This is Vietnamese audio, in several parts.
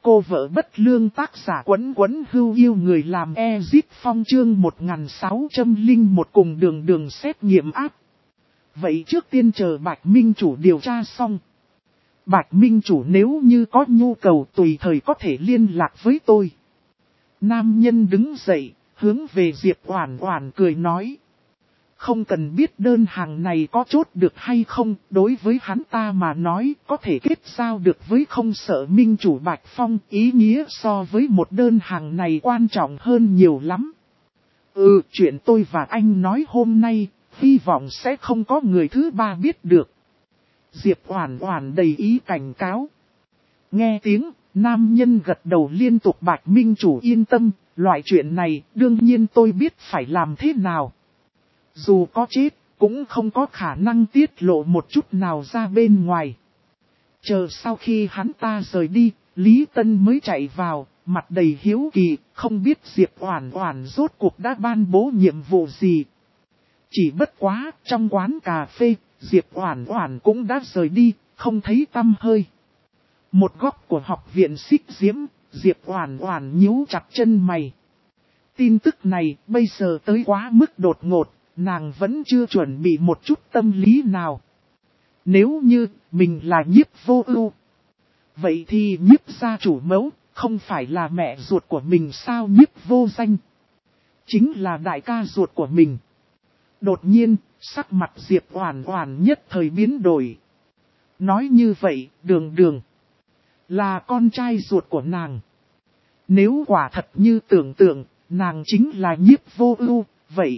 Cô vợ bất lương tác giả Quấn Quấn Hưu yêu người làm Ezip Phong chương 1601 cùng đường xét nghiệm áp. Vậy trước tiên chờ Bạch Minh Chủ điều tra xong. Bạch Minh Chủ nếu như có nhu cầu tùy thời có thể liên lạc với tôi. Nam nhân đứng dậy, hướng về Diệp Oản Oản cười nói. Không cần biết đơn hàng này có chốt được hay không, đối với hắn ta mà nói có thể kết giao được với không sợ Minh Chủ Bạch Phong, ý nghĩa so với một đơn hàng này quan trọng hơn nhiều lắm. Chuyện tôi và anh nói hôm nay, hy vọng sẽ không có người thứ ba biết được. Diệp Oản Oản đầy ý cảnh cáo. Nghe tiếng, nam nhân gật đầu liên tục. Bạch Minh Chủ yên tâm, loại chuyện này đương nhiên tôi biết phải làm thế nào. Dù có chết, cũng không có khả năng tiết lộ một chút nào ra bên ngoài. Chờ sau khi hắn ta rời đi, Lý Tân mới chạy vào, mặt đầy hiếu kỳ, không biết Diệp Oản Oản rốt cuộc đã ban bố nhiệm vụ gì. Chỉ bất quá, trong quán cà phê, Diệp Oản Oản cũng đã rời đi, không thấy tăm hơi. Một góc của học viện Xích Diễm, Diệp Oản Oản nhíu chặt chân mày. Tin tức này bây giờ tới quá mức đột ngột. Nàng vẫn chưa chuẩn bị một chút tâm lý nào. Nếu như mình là Nhiếp Vô Ưu, vậy thì Nhiếp gia chủ mẫu không phải là mẹ ruột của mình sao? Nhiếp Vô Danh chính là đại ca ruột của mình. Đột nhiên, sắc mặt Diệp Oản Oản nhất thời biến đổi. Nói như vậy, Đường là con trai ruột của nàng. Nếu quả thật như tưởng tượng, nàng chính là Nhiếp Vô Ưu, vậy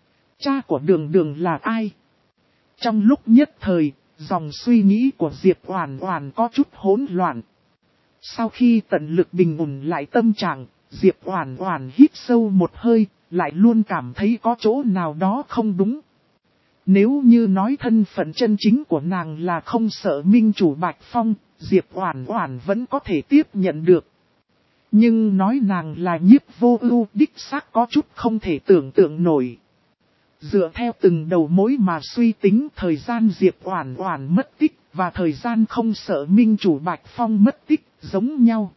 cha của Đường là ai? Trong lúc nhất thời, dòng suy nghĩ của Diệp Oản Oản có chút hỗn loạn. Sau khi tận lực bình ổn lại tâm trạng, Diệp Oản Oản hít sâu một hơi, lại luôn cảm thấy có chỗ nào đó không đúng. Nếu như nói thân phận chân chính của nàng là không sợ Minh Chủ Bạch Phong, Diệp Oản Oản vẫn có thể tiếp nhận được. Nhưng nói nàng là Nhiếp Vô Ưu đích xác có chút không thể tưởng tượng nổi. Dựa theo từng đầu mối mà suy tính thời gian Diệp Oản Oản mất tích và thời gian không sợ Minh Chủ Bạch Phong mất tích giống nhau.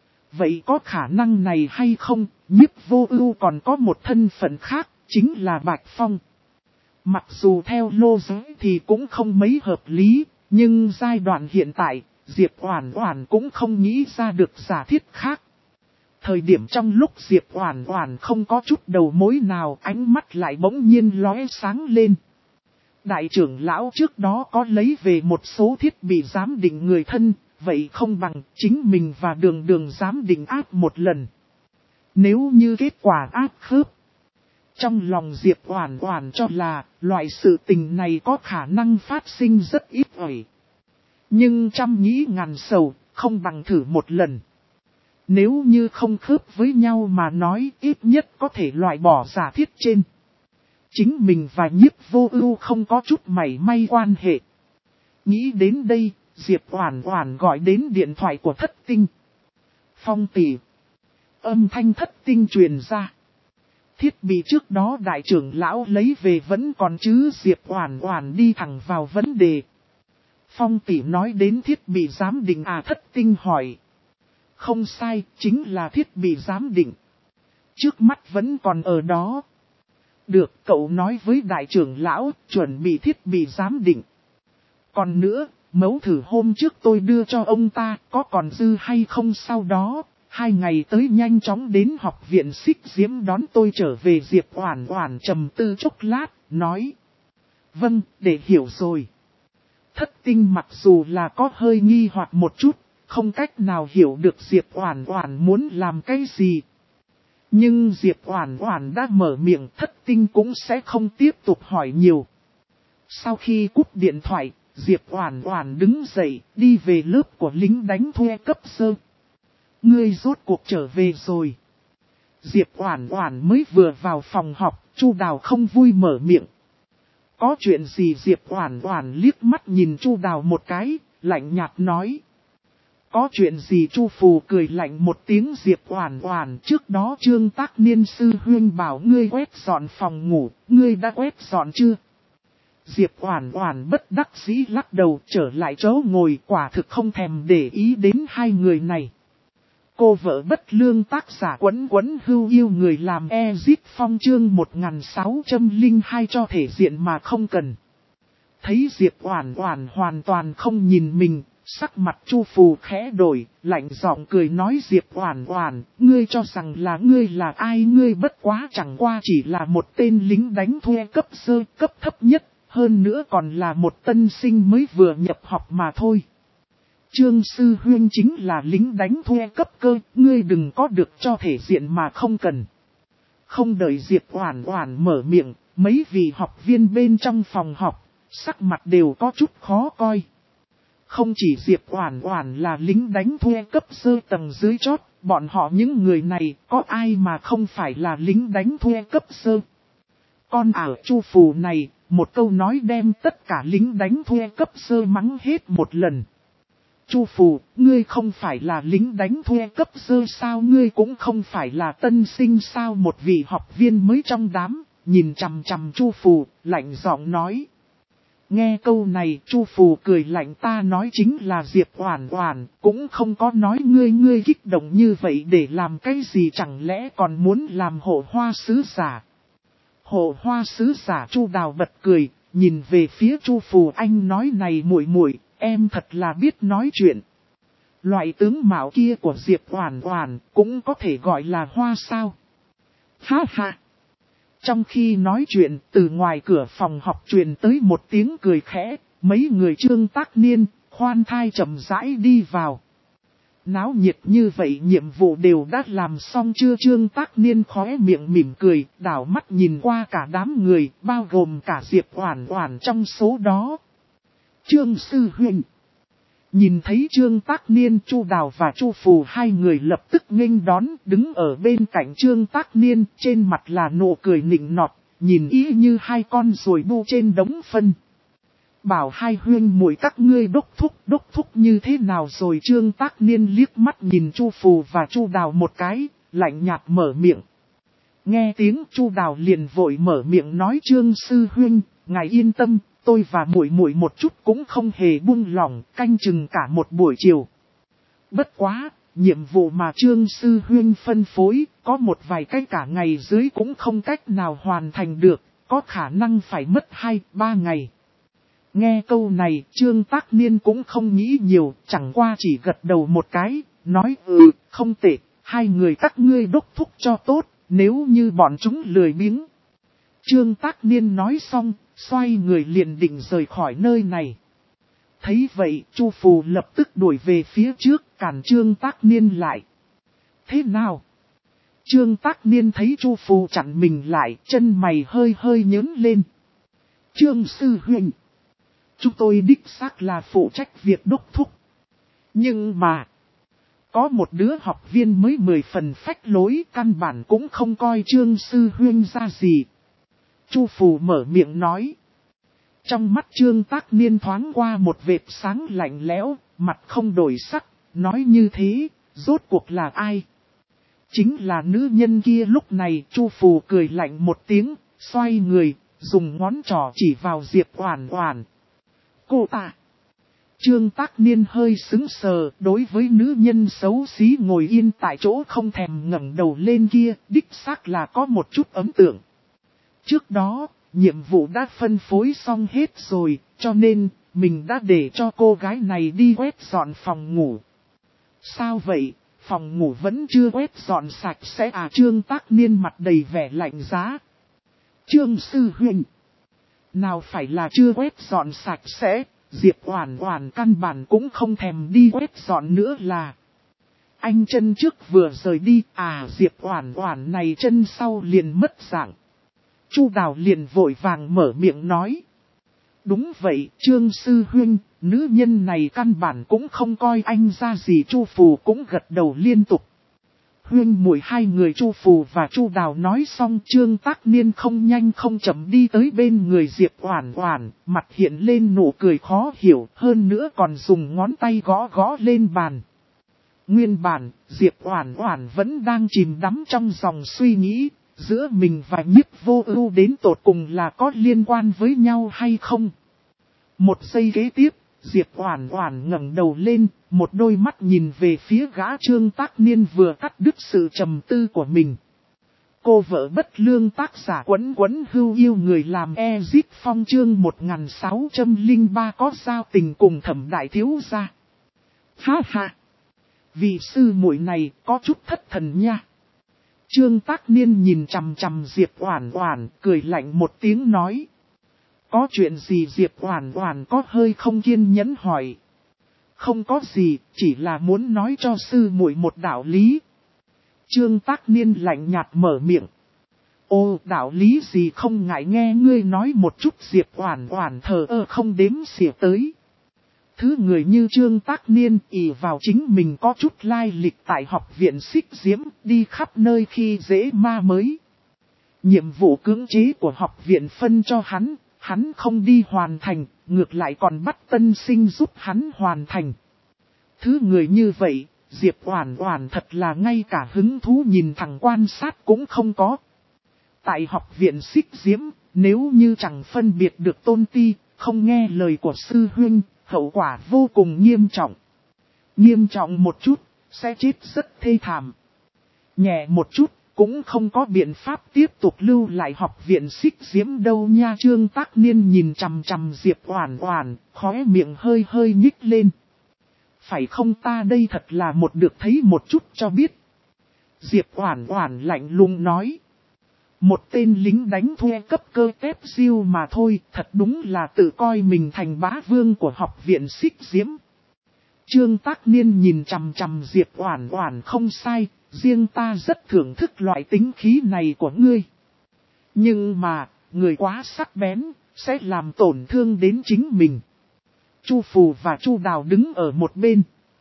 Vậy có khả năng này hay không? Nhiếp Vô Ưu còn có một thân phận khác, chính là Bạch Phong. Mặc dù theo lô giới thì cũng không mấy hợp lý, nhưng giai đoạn hiện tại, Diệp Oản Oản cũng không nghĩ ra được giả thiết khác. Thời điểm trong lúc Diệp Oản Oản không có chút đầu mối nào, ánh mắt lại bỗng nhiên lóe sáng lên. Đại trưởng lão trước đó có lấy về một số thiết bị giám định người thân, vậy không bằng chính mình và Đường giám định áp một lần. Nếu như kết quả áp khớp, trong lòng Diệp Oản Oản cho là loại sự tình này có khả năng phát sinh rất ít ỏi. Nhưng trăm nghĩ ngàn sầu, không bằng thử một lần. Nếu như không khớp với nhau mà nói, ít nhất có thể loại bỏ giả thiết trên. Chính mình và Nhiếp Vô Ưu không có chút mảy may quan hệ. Nghĩ đến đây, Diệp Oản Oản gọi đến điện thoại của Thất Tinh. Phong tỷ. Âm thanh Thất Tinh truyền ra. Thiết bị trước đó đại trưởng lão lấy về vẫn còn chứ? Diệp Oản Oản đi thẳng vào vấn đề. Phong tỷ nói đến thiết bị giám định à? Thất Tinh hỏi. Không sai, chính là thiết bị giám định. Trước mắt vẫn còn ở đó. Được, cậu nói với đại trưởng lão, chuẩn bị thiết bị giám định. Còn nữa, mẫu thử hôm trước tôi đưa cho ông ta, có còn dư hay không? Sau đó, 2 ngày tới nhanh chóng đến học viện Xích Diễm đón tôi trở về. Diệp Oản Oản trầm tư chốc lát, nói. Vâng, để hiểu rồi. Thất Tinh mặc dù là có hơi nghi hoặc một chút, không cách nào hiểu được Diệp Oản Oản muốn làm cái gì. Nhưng Diệp Oản Oản đã mở miệng, Thất Tinh cũng sẽ không tiếp tục hỏi nhiều. Sau khi cúp điện thoại, Diệp Oản Oản đứng dậy, đi về lớp của lính đánh thuê cấp sơ. Ngươi rốt cuộc trở về rồi. Diệp Oản Oản mới vừa vào phòng học, Chu Đào không vui mở miệng. Có chuyện gì? Diệp Oản Oản liếc mắt nhìn Chu Đào một cái, lạnh nhạt nói. Có chuyện gì? Chu Phù cười lạnh một tiếng. Diệp Oản Oản, trước đó Trương Tác Niên sư huynh bảo ngươi quét dọn phòng ngủ, ngươi đã quét dọn chưa? Diệp Oản Oản bất đắc dĩ lắc đầu, trở lại chỗ ngồi, quả thực không thèm để ý đến hai người này. Cô vợ bất lương tác giả Quấn Quấn Hưu yêu người làm Ezit Phong chương 1602 cho thể diện mà không cần. Thấy Diệp Oản Oản hoàn toàn không nhìn mình, sắc mặt Chu Phù khẽ đổi, lạnh giọng cười nói Diệp Oản Oản, ngươi cho rằng là ngươi là ai, ngươi bất quá chẳng qua chỉ là một tên lính đánh thuê cấp sơ, cấp thấp nhất, hơn nữa còn là một tân sinh mới vừa nhập học mà thôi. Trương Sư Huynh chính là lính đánh thuê cấp cơ, ngươi đừng có được cho thể diện mà không cần. Không đợi Diệp Oản Oản mở miệng, mấy vị học viên bên trong phòng học, sắc mặt đều có chút khó coi. Không chỉ Diệp Oản Oản là lính đánh thuê cấp sơ tầng dưới chót, bọn họ những người này có ai mà không phải là lính đánh thuê cấp sơ. Con ảo Chu Phù này, một câu nói đem tất cả lính đánh thuê cấp sơ mắng hết một lần. Chu Phù, ngươi không phải là lính đánh thuê cấp sơ sao, ngươi cũng không phải là tân sinh sao, một vị học viên mới trong đám, nhìn chằm chằm Chu Phù, lạnh giọng nói. Nghe câu này, Chu Phù cười lạnh, ta nói chính là Diệp Oản Oản, cũng không có nói ngươi kích động như vậy để làm cái gì, chẳng lẽ còn muốn làm hộ hoa sứ giả. Hộ hoa sứ giả Chu Đào bật cười, nhìn về phía Chu Phù, anh nói này muội muội, em thật là biết nói chuyện. Loại tướng mạo kia của Diệp Oản Oản cũng có thể gọi là hoa sao. Ha ha. Trong khi nói chuyện, từ ngoài cửa phòng học truyền tới một tiếng cười khẽ, mấy người Trương Tác Niên, khoan thai chậm rãi đi vào. Náo nhiệt như vậy nhiệm vụ đều đã làm xong chưa? Trương Tác Niên khóe miệng mỉm cười, đảo mắt nhìn qua cả đám người, bao gồm cả Diệp Oản Oản trong số đó. Trương Sư Huynh. Nhìn thấy Trương Tác Niên, Chu Đào và Chu Phù hai người lập tức nghênh đón, đứng ở bên cạnh Trương Tác Niên, trên mặt là nụ cười nịnh nọt, nhìn ý như hai con ruồi bu trên đống phân. Bảo hai huynh muội các ngươi đốc thúc như thế nào rồi? Trương Tác Niên liếc mắt nhìn Chu Phù và Chu Đào một cái, lạnh nhạt mở miệng. Nghe tiếng Chu Đào liền vội mở miệng nói Trương Sư Huynh, ngài yên tâm. Tôi và muội muội một chút cũng không hề buông lỏng, canh chừng cả một buổi chiều. Bất quá, nhiệm vụ mà Trương Sư Huynh phân phối, có một vài cái cả ngày dưới cũng không cách nào hoàn thành được, có khả năng phải mất 2-3 ngày. Nghe câu này, Trương Tác Niên cũng không nghĩ nhiều, chẳng qua chỉ gật đầu một cái, nói không tệ, hai người các ngươi đốc thúc cho tốt, nếu như bọn chúng lười biếng. Trương Tác Niên nói xong, xoay người liền định rời khỏi nơi này. Thấy vậy, Chu Phù lập tức đuổi về phía trước, cản Trương Tác Niên lại. Thế nào? Trương Tác Niên thấy Chu Phù chặn mình lại, chân mày hơi hơi nhớn lên. Trương Sư Huynh, chúng tôi đích xác là phụ trách việc đốc thúc. Nhưng mà, có một đứa học viên mới 10 phần phách lối, căn bản cũng không coi Trương Sư Huynh ra gì. Chu Phù mở miệng nói. Trong mắt Trương Tác Niên thoáng qua một vệt sáng lạnh lẽo, mặt không đổi sắc, nói như thế, rốt cuộc là ai? Chính là nữ nhân kia. Lúc này Chu Phù cười lạnh một tiếng, xoay người, dùng ngón trỏ chỉ vào Diệp Oản Oản. Cô ta! Trương Tác Niên hơi sững sờ, đối với nữ nhân xấu xí ngồi yên tại chỗ không thèm ngẩng đầu lên kia, đích xác là có một chút ấn tượng. Trước đó, nhiệm vụ đã phân phối xong hết rồi, cho nên, mình đã để cho cô gái này đi quét dọn phòng ngủ. Sao vậy, phòng ngủ vẫn chưa quét dọn sạch sẽ à? Trương Tác Niên mặt đầy vẻ lạnh giá. Trương Sư Huynh, nào phải là chưa quét dọn sạch sẽ, Diệp Oản Oản căn bản cũng không thèm đi quét dọn nữa là. Anh chân trước vừa rời đi, Diệp Oản Oản này chân sau liền mất dạng. Chu Đào liền vội vàng mở miệng nói. Đúng vậy, Trương Sư Huynh, nữ nhân này căn bản cũng không coi anh ra gì. Chu Phù cũng gật đầu liên tục. Huynh muội hai người Chu Phù và Chu Đào nói xong, Trương Tác Niên không nhanh không chậm đi tới bên người Diệp Oản Oản, mặt hiện lên nụ cười khó hiểu, hơn nữa còn dùng ngón tay gõ gõ lên bàn. Nguyên bản, Diệp Oản Oản vẫn đang chìm đắm trong dòng suy nghĩ. Giữa mình và Nhiếp Vô Ưu đến tột cùng là có liên quan với nhau hay không? Một giây kế tiếp, Diệp Oản Oản ngẩng đầu lên, một đôi mắt nhìn về phía gã Trương Tác Niên vừa cắt đứt sự trầm tư của mình. Cô vợ bất lương tác giả Quấn Quấn Hưu yêu người làm Ezit Phong chương 1603 có giao tình cùng Thẩm đại thiếu gia. Ha ha! Vị sư muội này có chút thất thần nha. Trương Tác Niên nhìn chằm chằm Diệp Oản Oản, cười lạnh một tiếng nói. Có chuyện gì? Diệp Oản Oản có hơi không kiên nhẫn hỏi. Không có gì, chỉ là muốn nói cho sư muội một đạo lý. Trương Tác Niên lạnh nhạt mở miệng. Ô, đạo lý gì không ngại nghe ngươi nói một chút. Diệp Oản Oản thờ ơ không đếm xỉa tới. Thứ người như Trương Tác Niên ỷ vào chính mình có chút lai lịch tại học viện Xích Diễm, đi khắp nơi khi dễ ma mới. Nhiệm vụ cưỡng chế của học viện phân cho hắn không đi hoàn thành, ngược lại còn bắt tân sinh giúp hắn hoàn thành. Thứ người như vậy, Diệp Oản Oản thật là ngay cả hứng thú nhìn thẳng quan sát cũng không có. Tại học viện Xích Diễm, nếu như chẳng phân biệt được tôn ti, không nghe lời của sư huynh, hậu quả vô cùng nghiêm trọng. Nghiêm trọng một chút, sẽ chết rất thê thảm. Nhẹ một chút, cũng không có biện pháp tiếp tục lưu lại học viện Xích Diễm đâu nha. Trương Tác Niên nhìn chằm chằm Diệp Oản Oản, khóe miệng hơi hơi nhích lên. Phải không, ta đây thật là một được thấy một chút cho biết. Diệp Oản Oản lạnh lùng nói. Một tên lính đánh thuê cấp cơ tép diêu mà thôi, thật đúng là tự coi mình thành bá vương của học viện Xích Diễm. Trương Tác Niên nhìn chằm chằm Diệp Oản Oản không sai, riêng ta rất thưởng thức loại tính khí này của ngươi. Nhưng mà, người quá sắc bén, sẽ làm tổn thương đến chính mình. Chu Phù và Chu Đào đứng ở một bên.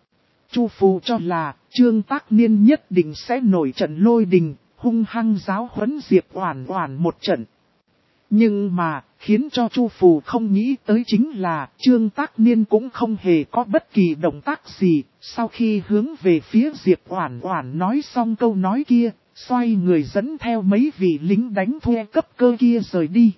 Chu Phù cho là, Trương Tác Niên nhất định sẽ nổi trận lôi đình, hung hăng giáo huấn Diệp Oản Oản một trận. Nhưng mà, khiến cho Chu Phù không nghĩ tới chính là, Trương Tác Niên cũng không hề có bất kỳ động tác gì, sau khi hướng về phía Diệp Oản Oản nói xong câu nói kia, xoay người dẫn theo mấy vị lính đánh thuê cấp cơ kia rời đi.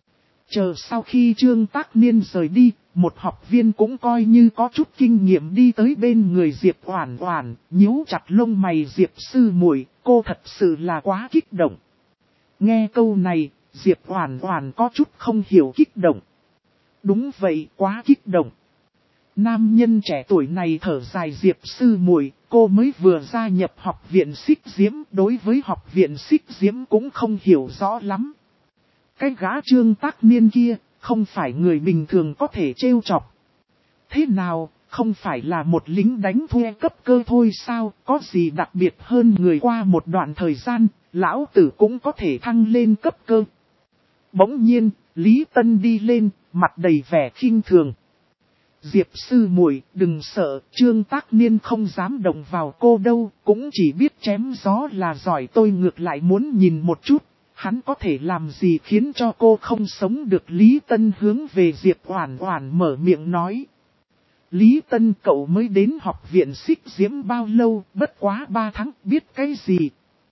Chờ sau khi Trương Tác Niên rời đi, một học viên cũng coi như có chút kinh nghiệm đi tới bên người Diệp Oản Oản, nhíu chặt lông mày. Diệp sư muội, cô thật sự là quá kích động. Nghe câu này, Diệp Oản Oản có chút không hiểu kích động. Đúng vậy, quá kích động. Nam nhân trẻ tuổi này thở dài. Diệp sư muội, cô mới vừa gia nhập học viện Xích Diễm, đối với học viện Xích Diễm cũng không hiểu rõ lắm. Cái gã Trương Tác Niên kia, không phải người bình thường có thể trêu chọc. Thế nào, không phải là một lính đánh thuê cấp cơ thôi sao, có gì đặc biệt hơn người? Qua một đoạn thời gian, lão tử cũng có thể thăng lên cấp cơ. Bỗng nhiên, Lý Tân đi lên, mặt đầy vẻ khinh thường. Diệp sư muội, đừng sợ, Trương Tác Niên không dám động vào cô đâu, cũng chỉ biết chém gió là giỏi. Tôi ngược lại muốn nhìn một chút, hắn có thể làm gì khiến cho cô không sống được. Lý Tân hướng về Diệp Oản Oản mở miệng nói. Lý Tân, cậu mới đến học viện Xích Diễm bao lâu, bất quá 3 tháng, biết cái gì?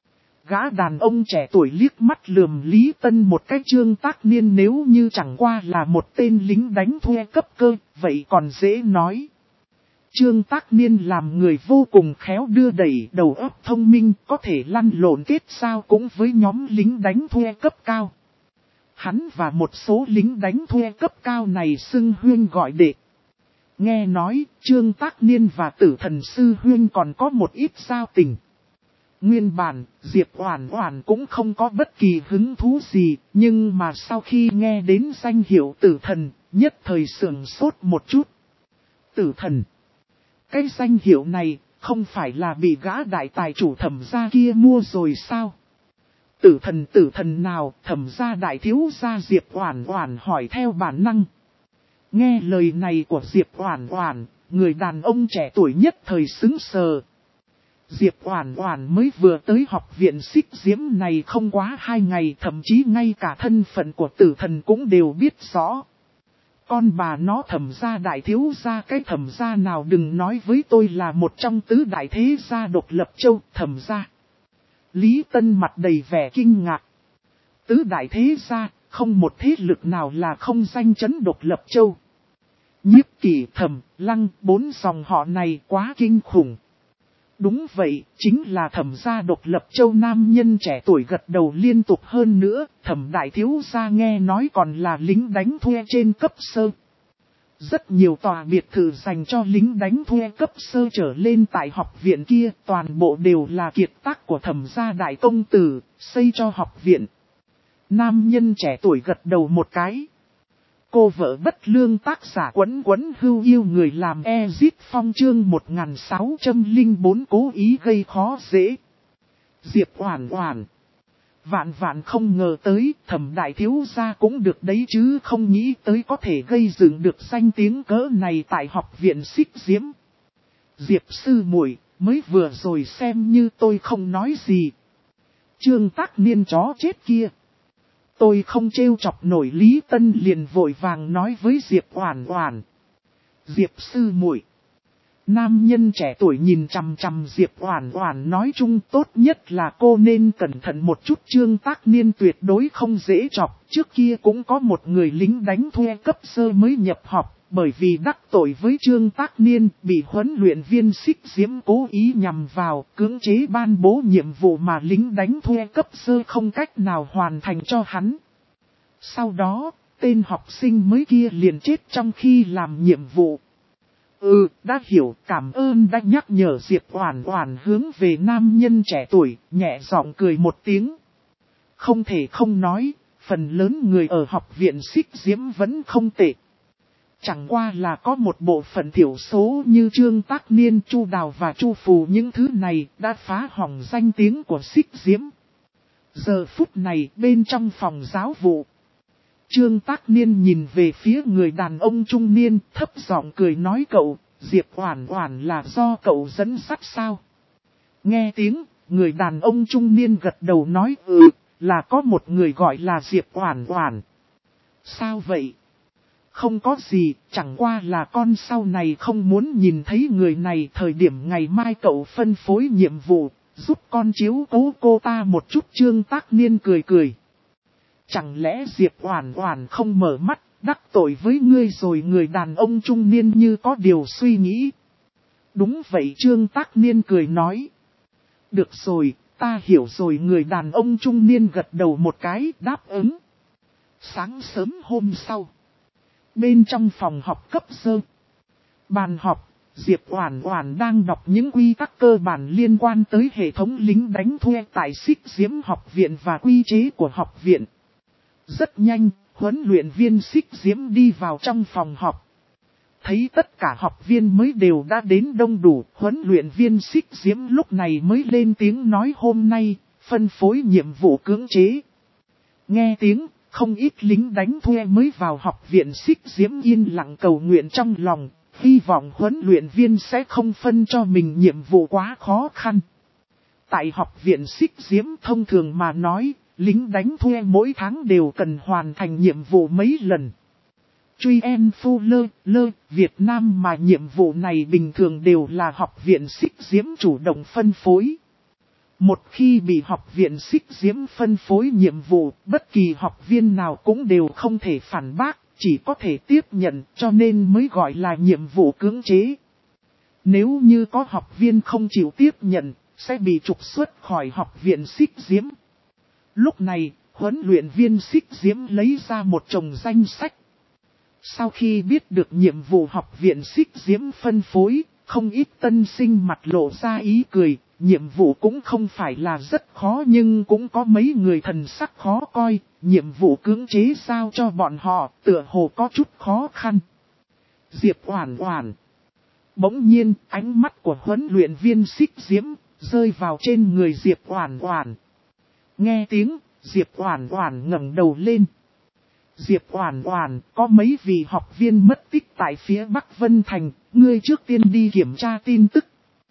Gã đàn ông trẻ tuổi liếc mắt lườm Lý Tân một cái. Trương Tác Niên nếu như chẳng qua là một tên lính đánh thuê cấp cơ, vậy còn dễ nói. Trương Tác Niên làm người vô cùng khéo đưa đẩy, đầu óc thông minh, có thể lăn lộn kết giao cũng với nhóm lính đánh thuê cấp cao. Hắn và một số lính đánh thuê cấp cao này xưng huynh gọi đệ. Nghe nói, Trương Tác Niên và Tử Thần sư huynh còn có một ít giao tình. Nguyên bản, Diệp Oản Oản cũng không có bất kỳ hứng thú gì, nhưng mà sau khi nghe đến danh hiệu Tử Thần, nhất thời sửng sốt một chút. Tử Thần? Cái danh hiệu này, không phải là bị gã đại tài chủ Thẩm gia kia mua rồi sao? Tử thần nào? Thẩm gia đại thiếu gia? Diệp Oản Oản hỏi theo bản năng. Nghe lời này của Diệp Oản Oản, người đàn ông trẻ tuổi nhất thời sững sờ. Diệp Oản Oản mới vừa tới học viện Xích Diễm này không quá 2 ngày, thậm chí ngay cả thân phận của Tử Thần cũng đều biết rõ. Con bà nó Thẩm gia đại thiếu gia, cái Thẩm gia nào đừng nói với tôi là một trong tứ đại thế gia độc lập châu. Thẩm gia. Lý Tân mặt đầy vẻ kinh ngạc. Tứ đại thế gia, không một thế lực nào là không danh chấn độc lập châu. Nhiếp Kỷ, Thẩm, Lăng, 4 dòng họ này quá kinh khủng. Đúng vậy, chính là Thẩm gia độc lập châu nam nhân trẻ tuổi gật đầu liên tục hơn nữa, Thẩm đại thiếu gia nghe nói còn là lính đánh thuê trên cấp sơ. Rất nhiều tòa biệt thự dành cho lính đánh thuê cấp sơ trở lên tại học viện kia, toàn bộ đều là kiệt tác của Thẩm gia đại công tử, xây cho học viện. Nam nhân trẻ tuổi gật đầu một cái. Cô vợ bất lương tác giả Quấn Quấn Hưu yêu người làm Ezit Phong chương 1604 cố ý gây khó dễ. Diệp Oản Oản. Vạn vạn không ngờ tới, Thẩm đại thiếu gia cũng được đấy chứ không nghĩ tới có thể gây dựng được danh tiếng cỡ này tại học viện Xích Diễm. Diệp sư muội, mới vừa rồi xem như tôi không nói gì. Trương Tác Niên chó chết kia. Tôi không trêu chọc nổi Lý Tân liền vội vàng nói với Diệp Oản Oản. Diệp sư muội. Nam nhân trẻ tuổi nhìn chằm chằm Diệp Oản Oản nói chung tốt nhất là cô nên cẩn thận một chút. Trương Tác Niên tuyệt đối không dễ chọc. Trước kia cũng có một người lính đánh thuê cấp sơ mới nhập học, bởi vì đắc tội với Trương Tác Niên bị huấn luyện viên Xích Diễm cố ý nhằm vào, cưỡng chế ban bố nhiệm vụ mà lính đánh thuê cấp sơ không cách nào hoàn thành cho hắn. Sau đó, tên học sinh mới kia liền chết trong khi làm nhiệm vụ. Đã hiểu, cảm ơn đã nhắc nhở. Diệp Oản Oản hướng về nam nhân trẻ tuổi, nhẹ giọng cười một tiếng. Không thể không nói, phần lớn người ở học viện Xích Diễm vẫn không tệ. Chẳng qua là có một bộ phận thiểu số như Trương Tác Niên, Chu Đào và Chu Phù, những thứ này đã phá hỏng danh tiếng của Xích Diễm. Giờ phút này bên trong phòng giáo vụ, Trương Tác Niên nhìn về phía người đàn ông trung niên, thấp giọng cười nói cậu, Diệp Oản Oản là do cậu dẫn dắt sao? Nghe tiếng, người đàn ông trung niên gật đầu nói là có một người gọi là Diệp Oản Oản. Sao vậy? Không có gì, chẳng qua là con sau này không muốn nhìn thấy người này. Thời điểm ngày mai cậu phân phối nhiệm vụ, giúp con chiếu cố cô ta một chút. Trương Tác Niên cười cười. Chẳng lẽ Diệp Oản Oản không mở mắt, đắc tội với ngươi rồi? Người đàn ông trung niên như có điều suy nghĩ. Đúng vậy, Trương Tác Niên cười nói. Được rồi, ta hiểu rồi. Người đàn ông trung niên gật đầu một cái, đáp ứng. Sáng sớm hôm sau, bên trong phòng học cấp sơ, bàn học, Diệp Oản Oản đang đọc những quy tắc cơ bản liên quan tới hệ thống lính đánh thuê tại Xích Diễm học viện và quy chế của học viện. Rất nhanh, huấn luyện viên Xích Diễm đi vào trong phòng học. Thấy tất cả học viên mới đều đã đến đông đủ, huấn luyện viên Xích Diễm lúc này mới lên tiếng nói hôm nay, phân phối nhiệm vụ cưỡng chế. Nghe tiếng, không ít lính đánh thuê mới vào học viện Xích Diễm yên lặng cầu nguyện trong lòng, hy vọng huấn luyện viên sẽ không phân cho mình nhiệm vụ quá khó khăn. Tại học viện Xích Diễm thông thường mà nói, lính đánh thuê mỗi tháng đều cần hoàn thành nhiệm vụ mấy lần. Truy en phu lơ, Việt Nam mà nhiệm vụ này bình thường đều là học viện Xích Diễm chủ động phân phối. Một khi bị học viện Xích Diễm phân phối nhiệm vụ, bất kỳ học viên nào cũng đều không thể phản bác, chỉ có thể tiếp nhận, cho nên mới gọi là nhiệm vụ cưỡng chế. Nếu như có học viên không chịu tiếp nhận, sẽ bị trục xuất khỏi học viện Xích Diễm. Lúc này, huấn luyện viên Xích Diễm lấy ra một chồng danh sách. Sau khi biết được nhiệm vụ học viện Xích Diễm phân phối, không ít tân sinh mặt lộ ra ý cười. Nhiệm vụ cũng không phải là rất khó nhưng cũng có mấy người thần sắc khó coi. Nhiệm vụ cưỡng chế sao cho bọn họ tựa hồ có chút khó khăn. Diệp Oản Oản. Bỗng nhiên ánh mắt của huấn luyện viên Xích Diễm rơi vào trên người Diệp Oản Oản. Nghe tiếng, Diệp Oản Oản ngẩng đầu lên. Diệp Oản Oản, có mấy vị học viên mất tích tại phía Bắc Vân Thành, ngươi trước tiên đi kiểm tra tin tức.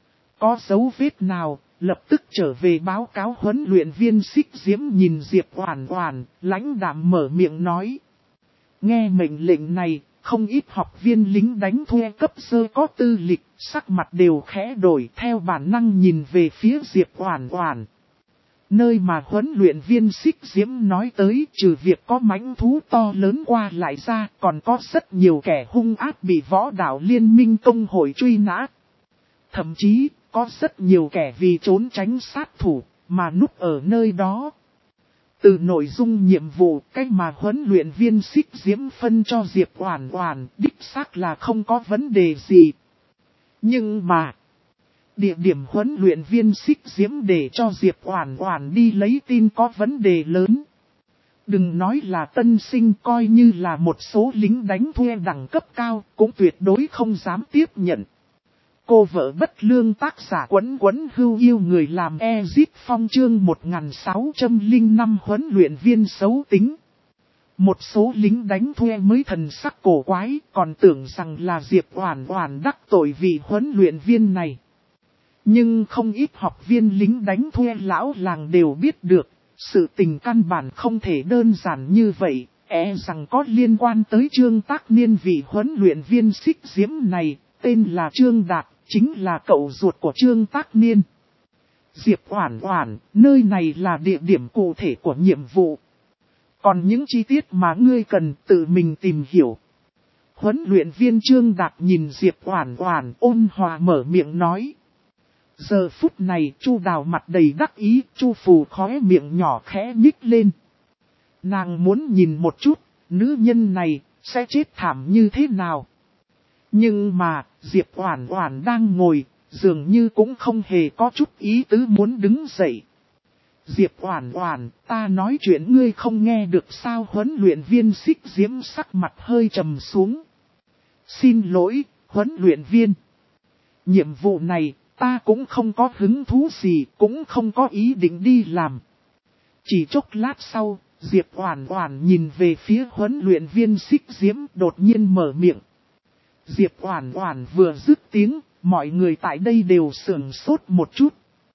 Có dấu vết nào, lập tức trở về báo cáo. Huấn luyện viên Xích Diễm nhìn Diệp Oản Oản, lãnh đạm mở miệng nói. Nghe mệnh lệnh này, không ít học viên lính đánh thuê cấp sơ có tư lịch, sắc mặt đều khẽ đổi theo bản năng nhìn về phía Diệp Oản Oản. Nơi mà huấn luyện viên Xích Diễm nói tới, trừ việc có mãnh thú to lớn qua lại ra, còn có rất nhiều kẻ hung ác bị võ đạo liên minh công hội truy nã. Thậm chí, có rất nhiều kẻ vì trốn tránh sát thủ, mà núp ở nơi đó. Từ nội dung nhiệm vụ, cách mà huấn luyện viên Xích Diễm phân cho Diệp Oản Oản, đích xác là không có vấn đề gì. Nhưng mà, địa điểm huấn luyện viên Xích Diễm để cho Diệp Oản Oản đi lấy tin có vấn đề lớn. Đừng nói là tân sinh, coi như là một số lính đánh thuê đẳng cấp cao, cũng tuyệt đối không dám tiếp nhận. Cô vợ bất lương tác giả Quấn Quấn Hưu yêu người làm Ezip Phong chương 1605 huấn luyện viên xấu tính. Một số lính đánh thuê mới thần sắc cổ quái, còn tưởng rằng là Diệp Oản Oản đắc tội vị huấn luyện viên này. Nhưng không ít học viên lính đánh thuê lão làng đều biết được, sự tình căn bản không thể đơn giản như vậy, rằng có liên quan tới Trương Tác Niên vị huấn luyện viên Xích Diễm này, tên là Trương Đạt, chính là cậu ruột của Trương Tác Niên. Diệp Oản Oản, nơi này là địa điểm cụ thể của nhiệm vụ. Còn những chi tiết mà ngươi cần tự mình tìm hiểu. Huấn luyện viên Trương Đạt nhìn Diệp Oản Oản ôn hòa mở miệng nói. Giờ phút này Chu Đào mặt đầy đắc ý, Chu Phù khóe miệng nhỏ khẽ nhích lên. Nàng muốn nhìn một chút, nữ nhân này sẽ chết thảm như thế nào. Nhưng mà, Diệp Oản Oản đang ngồi, dường như cũng không hề có chút ý tứ muốn đứng dậy. Diệp Oản Oản, ta nói chuyện ngươi không nghe được sao? Huấn luyện viên Xích Diễm sắc mặt hơi trầm xuống. Xin lỗi, huấn luyện viên. Nhiệm vụ này, ta cũng không có hứng thú gì, cũng không có ý định đi làm. Chỉ chốc lát sau, Diệp Oản Oản nhìn về phía huấn luyện viên Xích Diễm đột nhiên mở miệng. Diệp Oản Oản vừa dứt tiếng, mọi người tại đây đều sửng sốt một chút.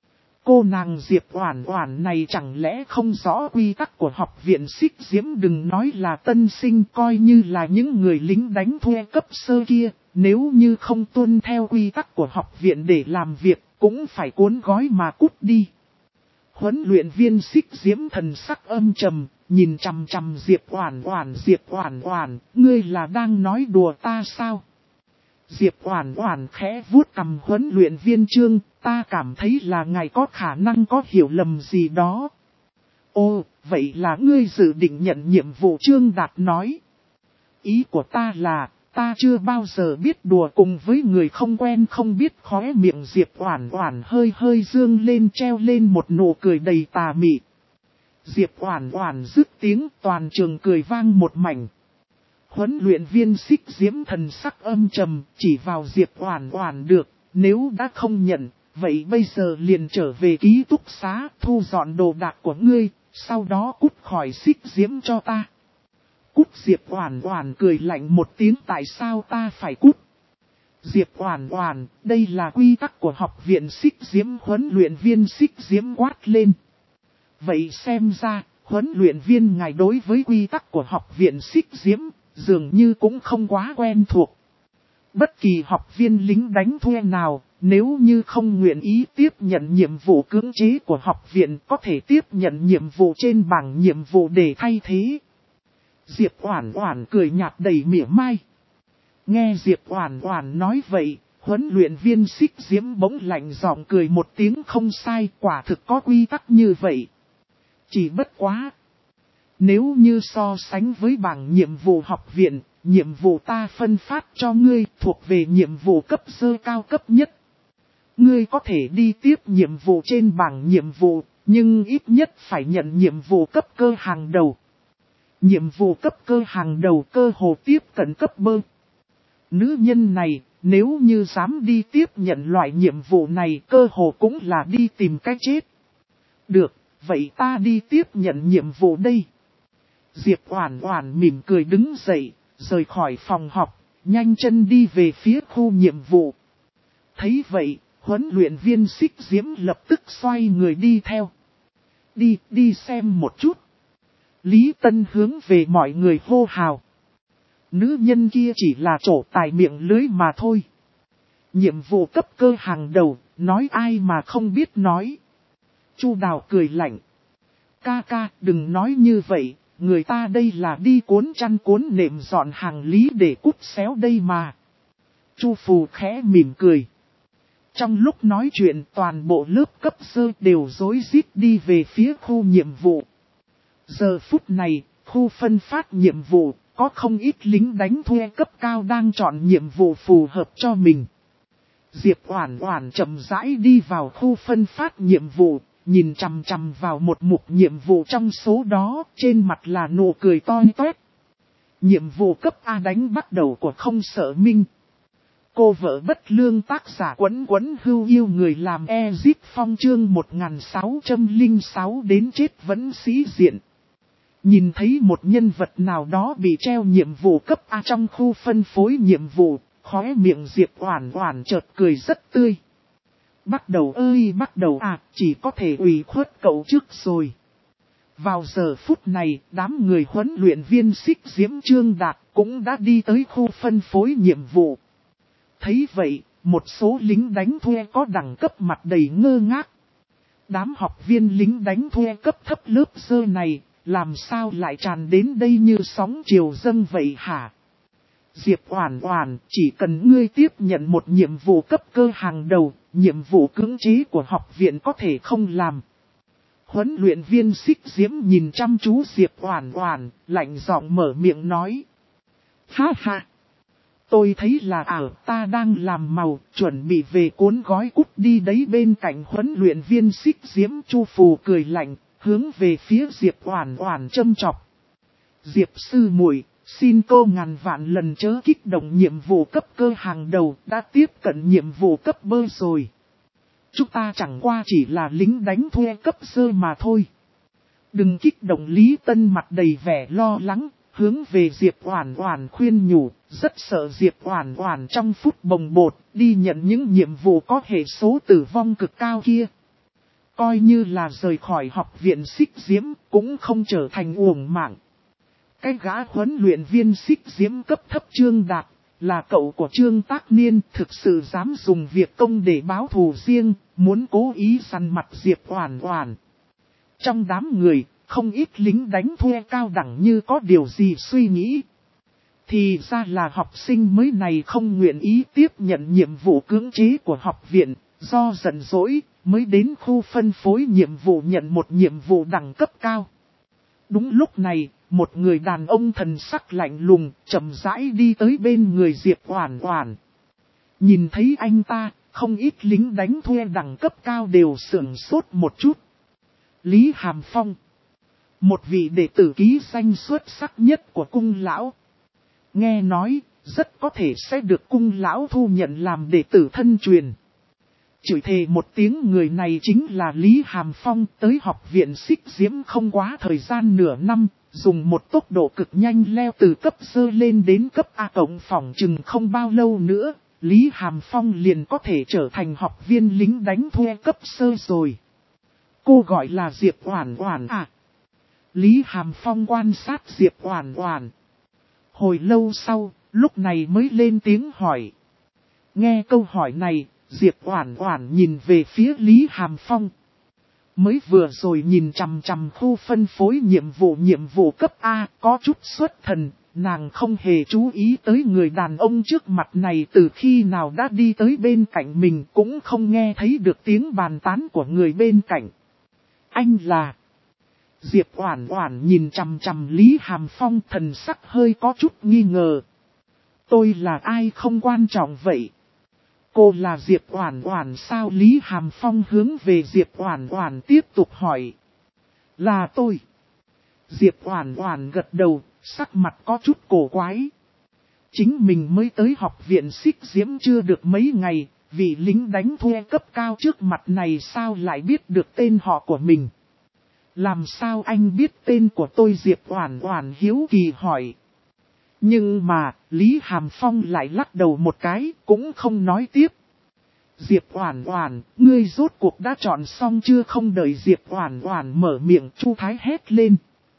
Cô nàng Diệp Oản Oản này chẳng lẽ không rõ quy tắc của học viện Xích Diễm, đừng nói là tân sinh, coi như là những người lính đánh thuê cấp sơ kia, nếu như không tuân theo quy tắc của học viện để làm việc, cũng phải cuốn gói mà cút đi. Huấn luyện viên Xích Diễm thần sắc âm trầm, nhìn chằm chằm Diệp Oản Oản. Diệp Oản Oản, ngươi là đang nói đùa ta sao? Diệp Oản Oản khẽ vuốt cằm. Huấn luyện viên Trương, ta cảm thấy là ngài có khả năng có hiểu lầm gì đó. Ồ, vậy là ngươi dự định nhận nhiệm vụ? Trương Đạt nói. Ý của ta là, ta chưa bao giờ biết đùa cùng với người không quen không biết. Khóe miệng Diệp Oản Oản hơi hơi dương lên, treo lên một nụ cười đầy tà mị. Diệp Oản Oản dứt tiếng, toàn trường cười vang một mảnh. Huấn luyện viên Xích Diễm thần sắc âm trầm, chỉ vào Diệp Oản Oản được, nếu đã không nhận, vậy bây giờ liền trở về ký túc xá, thu dọn đồ đạc của ngươi, sau đó cút khỏi Xích Diễm cho ta. Cút? Diệp Oản Oản cười lạnh một tiếng. Tại sao ta phải cút? Diệp Oản Oản, đây là quy tắc của học viện Xích Diễm. Huấn luyện viên Xích Diễm quát lên. Vậy xem ra, huấn luyện viên ngài đối với quy tắc của học viện Xích Diễm dường như cũng không quá quen thuộc. Bất kỳ học viên lính đánh thuê nào, nếu như không nguyện ý tiếp nhận nhiệm vụ cưỡng chế của học viện, có thể tiếp nhận nhiệm vụ trên bảng nhiệm vụ để thay thế. Diệp Oản Oản cười nhạt đầy mỉa mai. Nghe Diệp Oản Oản nói vậy, huấn luyện viên Xích Diễm bỗng lạnh giọng cười một tiếng. Không sai, quả thực có quy tắc như vậy. Chỉ bất quá, nếu như so sánh với bảng nhiệm vụ học viện, nhiệm vụ ta phân phát cho ngươi thuộc về nhiệm vụ cấp sơ cao cấp nhất. Ngươi có thể đi tiếp nhiệm vụ trên bảng nhiệm vụ, nhưng ít nhất phải nhận nhiệm vụ cấp cơ hàng đầu. Nhiệm vụ cấp cơ hàng đầu cơ hồ tiếp cận cấp bơ. Nữ nhân này, nếu như dám đi tiếp nhận loại nhiệm vụ này, cơ hồ cũng là đi tìm cách chết. Được, vậy ta đi tiếp nhận nhiệm vụ đây. Diệp Oản Oản mỉm cười đứng dậy, rời khỏi phòng học, nhanh chân đi về phía khu nhiệm vụ. Thấy vậy, huấn luyện viên Xích Diễm lập tức xoay người đi theo. Đi xem một chút. Lý Tân hướng về mọi người hô hào. Nữ nhân kia chỉ là trổ tài miệng lưới mà thôi. Nhiệm vụ cấp cơ hàng đầu, nói ai mà không biết nói. Chu Đào cười lạnh. ca ca, đừng nói như vậy, người ta đây là đi cuốn chăn cuốn nệm dọn hàng lý để cút xéo đây mà. Chu Phù khẽ mỉm cười. Trong lúc nói chuyện toàn bộ lớp cấp sơ đều rối rít đi về phía khu nhiệm vụ. Giờ phút này, khu phân phát nhiệm vụ, có không ít lính đánh thuê cấp cao đang chọn nhiệm vụ phù hợp cho mình. Diệp Oản Oản chậm rãi đi vào khu phân phát nhiệm vụ, nhìn chằm chằm vào một mục nhiệm vụ trong số đó, trên mặt là nụ cười toi toét. Nhiệm vụ cấp A đánh bắt đầu của Không Sợ Minh. Cô vợ bất lương tác giả Quấn Quấn Hưu yêu người làm Ezip Phong chương 1606 đến chết vẫn sĩ diện. Nhìn thấy một nhân vật nào đó bị treo nhiệm vụ cấp A trong khu phân phối nhiệm vụ, khóe miệng Diệp Oản Oản chợt cười rất tươi. Bắt đầu ơi bắt đầu à, chỉ có thể ủy khuất cậu trước rồi. Vào giờ phút này, đám người huấn luyện viên Xích Diễm Trương Đạt cũng đã đi tới khu phân phối nhiệm vụ. Thấy vậy, một số lính đánh thuê có đẳng cấp mặt đầy ngơ ngác. Đám học viên lính đánh thuê cấp thấp lớp sơ này, làm sao lại tràn đến đây như sóng triều dâng vậy hả? Diệp Oản Oản, chỉ cần ngươi tiếp nhận một nhiệm vụ cấp cơ hàng đầu, nhiệm vụ cưỡng chế của học viện có thể không làm. Huấn luyện viên Xích Diễm nhìn chăm chú Diệp Oản Oản, lạnh giọng mở miệng nói. Ha ha! Tôi thấy là ta đang làm màu, chuẩn bị về cuốn gói cút đi đấy. Bên cạnh huấn luyện viên Xích Diễm Chu Phù cười lạnh, hướng về phía Diệp Oản Oản châm chọc. Diệp sư muội, xin cô ngàn vạn lần chớ kích động, nhiệm vụ cấp cơ hàng đầu đã tiếp cận nhiệm vụ cấp bơ rồi. Chúng ta chẳng qua chỉ là lính đánh thuê cấp sơ mà thôi. Đừng kích động. Lý Tân mặt đầy vẻ lo lắng, hướng về Diệp Oản Oản khuyên nhủ, rất sợ Diệp Oản Oản trong phút bồng bột đi nhận những nhiệm vụ có hệ số tử vong cực cao kia. Coi như là rời khỏi học viện Xích Diễm cũng không trở thành uổng mạng. Cái gã huấn luyện viên Xích Diễm cấp thấp Trương Đạt, là cậu của Trương Tác Niên, thực sự dám dùng việc công để báo thù riêng, muốn cố ý săn mặt Diệp Oản Oản. Trong đám người, không ít lính đánh thuê cao đẳng như có điều gì suy nghĩ. Thì ra là học sinh mới này không nguyện ý tiếp nhận nhiệm vụ cưỡng chế của học viện, do giận dỗi, mới đến khu phân phối nhiệm vụ nhận một nhiệm vụ đẳng cấp cao. Đúng lúc này, một người đàn ông thần sắc lạnh lùng, chậm rãi đi tới bên người Diệp Oản Oản. Nhìn thấy anh ta, không ít lính đánh thuê đẳng cấp cao đều sửng sốt một chút. Lý Hàm Phong, một vị đệ tử ký danh xuất sắc nhất của cung lão. Nghe nói, rất có thể sẽ được cung lão thu nhận làm đệ tử thân truyền. Chửi thề một tiếng, người này chính là Lý Hàm Phong, tới học viện Xích Diễm không quá thời gian nửa năm, dùng một tốc độ cực nhanh leo từ cấp sơ lên đến cấp A cộng, phỏng chừng không bao lâu nữa, Lý Hàm Phong liền có thể trở thành học viên lính đánh thuê cấp sơ rồi. Cô gọi là Diệp Oản Oản à? Lý Hàm Phong quan sát Diệp Oản Oản. Hồi lâu sau, lúc này mới lên tiếng hỏi. Nghe câu hỏi này, Diệp Oản Oản nhìn về phía Lý Hàm Phong. Mới vừa rồi nhìn chằm chằm khu phân phối nhiệm vụ cấp A, có chút xuất thần, nàng không hề chú ý tới người đàn ông trước mặt này từ khi nào đã đi tới bên cạnh mình, cũng không nghe thấy được tiếng bàn tán của người bên cạnh. Anh là... Diệp Oản Oản nhìn chằm chằm Lý Hàm Phong, thần sắc hơi có chút nghi ngờ. Tôi là ai không quan trọng vậy. Cô là Diệp Oản Oản sao? Lý Hàm Phong hướng về Diệp Oản Oản tiếp tục hỏi. Là tôi. Diệp Oản Oản gật đầu, sắc mặt có chút cổ quái. Chính mình mới tới học viện Xích Diễm chưa được mấy ngày, vị lính đánh thuê cấp cao trước mặt này sao lại biết được tên họ của mình. Làm sao anh biết tên của tôi? Diệp Oản Oản hiếu kỳ hỏi. Nhưng mà, Lý Hàm Phong lại lắc đầu một cái, cũng không nói tiếp. Diệp Oản Oản, ngươi rốt cuộc đã chọn xong chưa? Không đợi Diệp Oản Oản mở miệng, Chu Thái hét lên.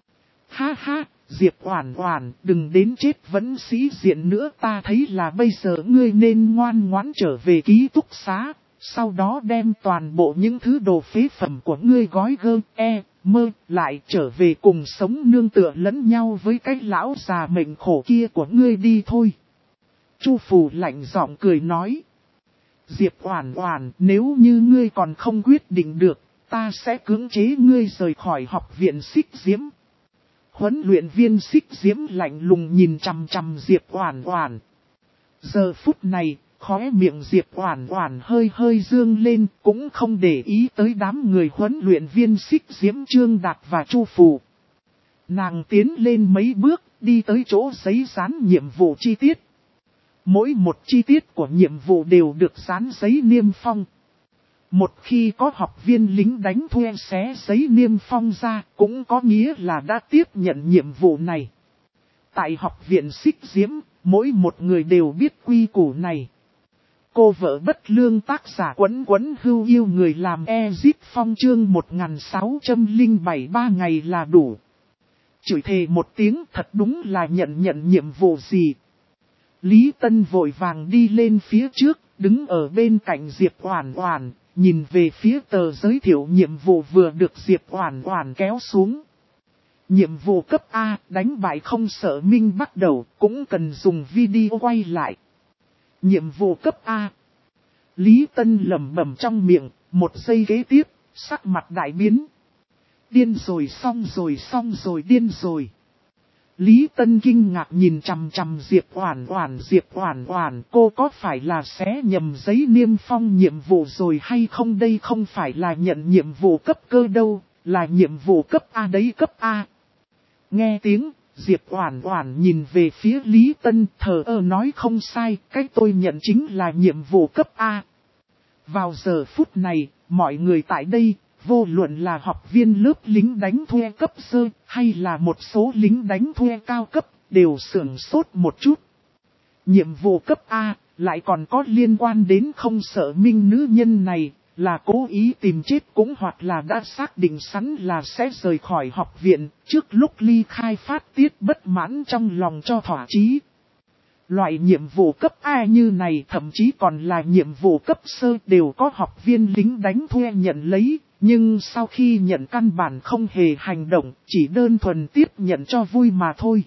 Ha ha, Diệp Oản Oản, đừng đến chết vẫn sĩ diện nữa, ta thấy là bây giờ ngươi nên ngoan ngoãn trở về ký túc xá, sau đó đem toàn bộ những thứ đồ phế phẩm của ngươi gói mơ, lại trở về cùng sống nương tựa lẫn nhau với cái lão già mệnh khổ kia của ngươi đi thôi. Chu Phù lạnh giọng cười nói. Diệp Oản Oản, nếu như ngươi còn không quyết định được, ta sẽ cưỡng chế ngươi rời khỏi học viện Xích Diễm. Huấn luyện viên Xích Diễm lạnh lùng nhìn chằm chằm Diệp Oản Oản. Giờ phút này, khóe miệng Diệp Oản Oản hơi hơi dương lên, cũng không để ý tới đám người huấn luyện viên Xích Diễm Trương Đạt và Chu Phù. Nàng tiến lên mấy bước, đi tới chỗ giấy dán nhiệm vụ chi tiết. Mỗi một chi tiết của nhiệm vụ đều được dán giấy niêm phong. Một khi có học viên lính đánh thuê xé giấy niêm phong ra, cũng có nghĩa là đã tiếp nhận nhiệm vụ này. Tại học viện Xích Diễm, mỗi một người đều biết quy củ này. Cô vợ bất lương tác giả Quấn Quấn Hưu yêu người làm Ezip Phong chương 1607 3 ngày là đủ. Chửi thề một tiếng thật đúng là nhận nhiệm vụ gì. Lý Tân vội vàng đi lên phía trước, đứng ở bên cạnh Diệp Oản Oản, nhìn về phía tờ giới thiệu nhiệm vụ vừa được Diệp Oản Oản kéo xuống. Nhiệm vụ cấp A, đánh bại không sợ minh bắt đầu, cũng cần dùng video quay lại. Nhiệm vụ cấp A. Lý Tân lẩm bẩm trong miệng, một giây kế tiếp, sắc mặt đại biến. Điên rồi xong rồi điên rồi. Lý Tân kinh ngạc nhìn chằm chằm Diệp Oản Oản, cô có phải là xé nhầm giấy niêm phong nhiệm vụ rồi hay không? Đây không phải là nhận nhiệm vụ cấp cơ đâu, là nhiệm vụ cấp A đấy, cấp A. Nghe tiếng, Diệp Oản Oản nhìn về phía Lý Tân, thờ ơ nói không sai, cái tôi nhận chính là nhiệm vụ cấp A. Vào giờ phút này, mọi người tại đây, vô luận là học viên lớp lính đánh thuê cấp sơ, hay là một số lính đánh thuê cao cấp, đều sửng sốt một chút. Nhiệm vụ cấp A, lại còn có liên quan đến không sợ minh nữ nhân này, là cố ý tìm chết cũng hoặc là đã xác định sẵn là sẽ rời khỏi học viện, trước lúc ly khai phát tiết bất mãn trong lòng cho thỏa chí. Loại nhiệm vụ cấp A như này thậm chí còn là nhiệm vụ cấp sơ đều có học viên lính đánh thuê nhận lấy, nhưng sau khi nhận căn bản không hề hành động, chỉ đơn thuần tiếp nhận cho vui mà thôi.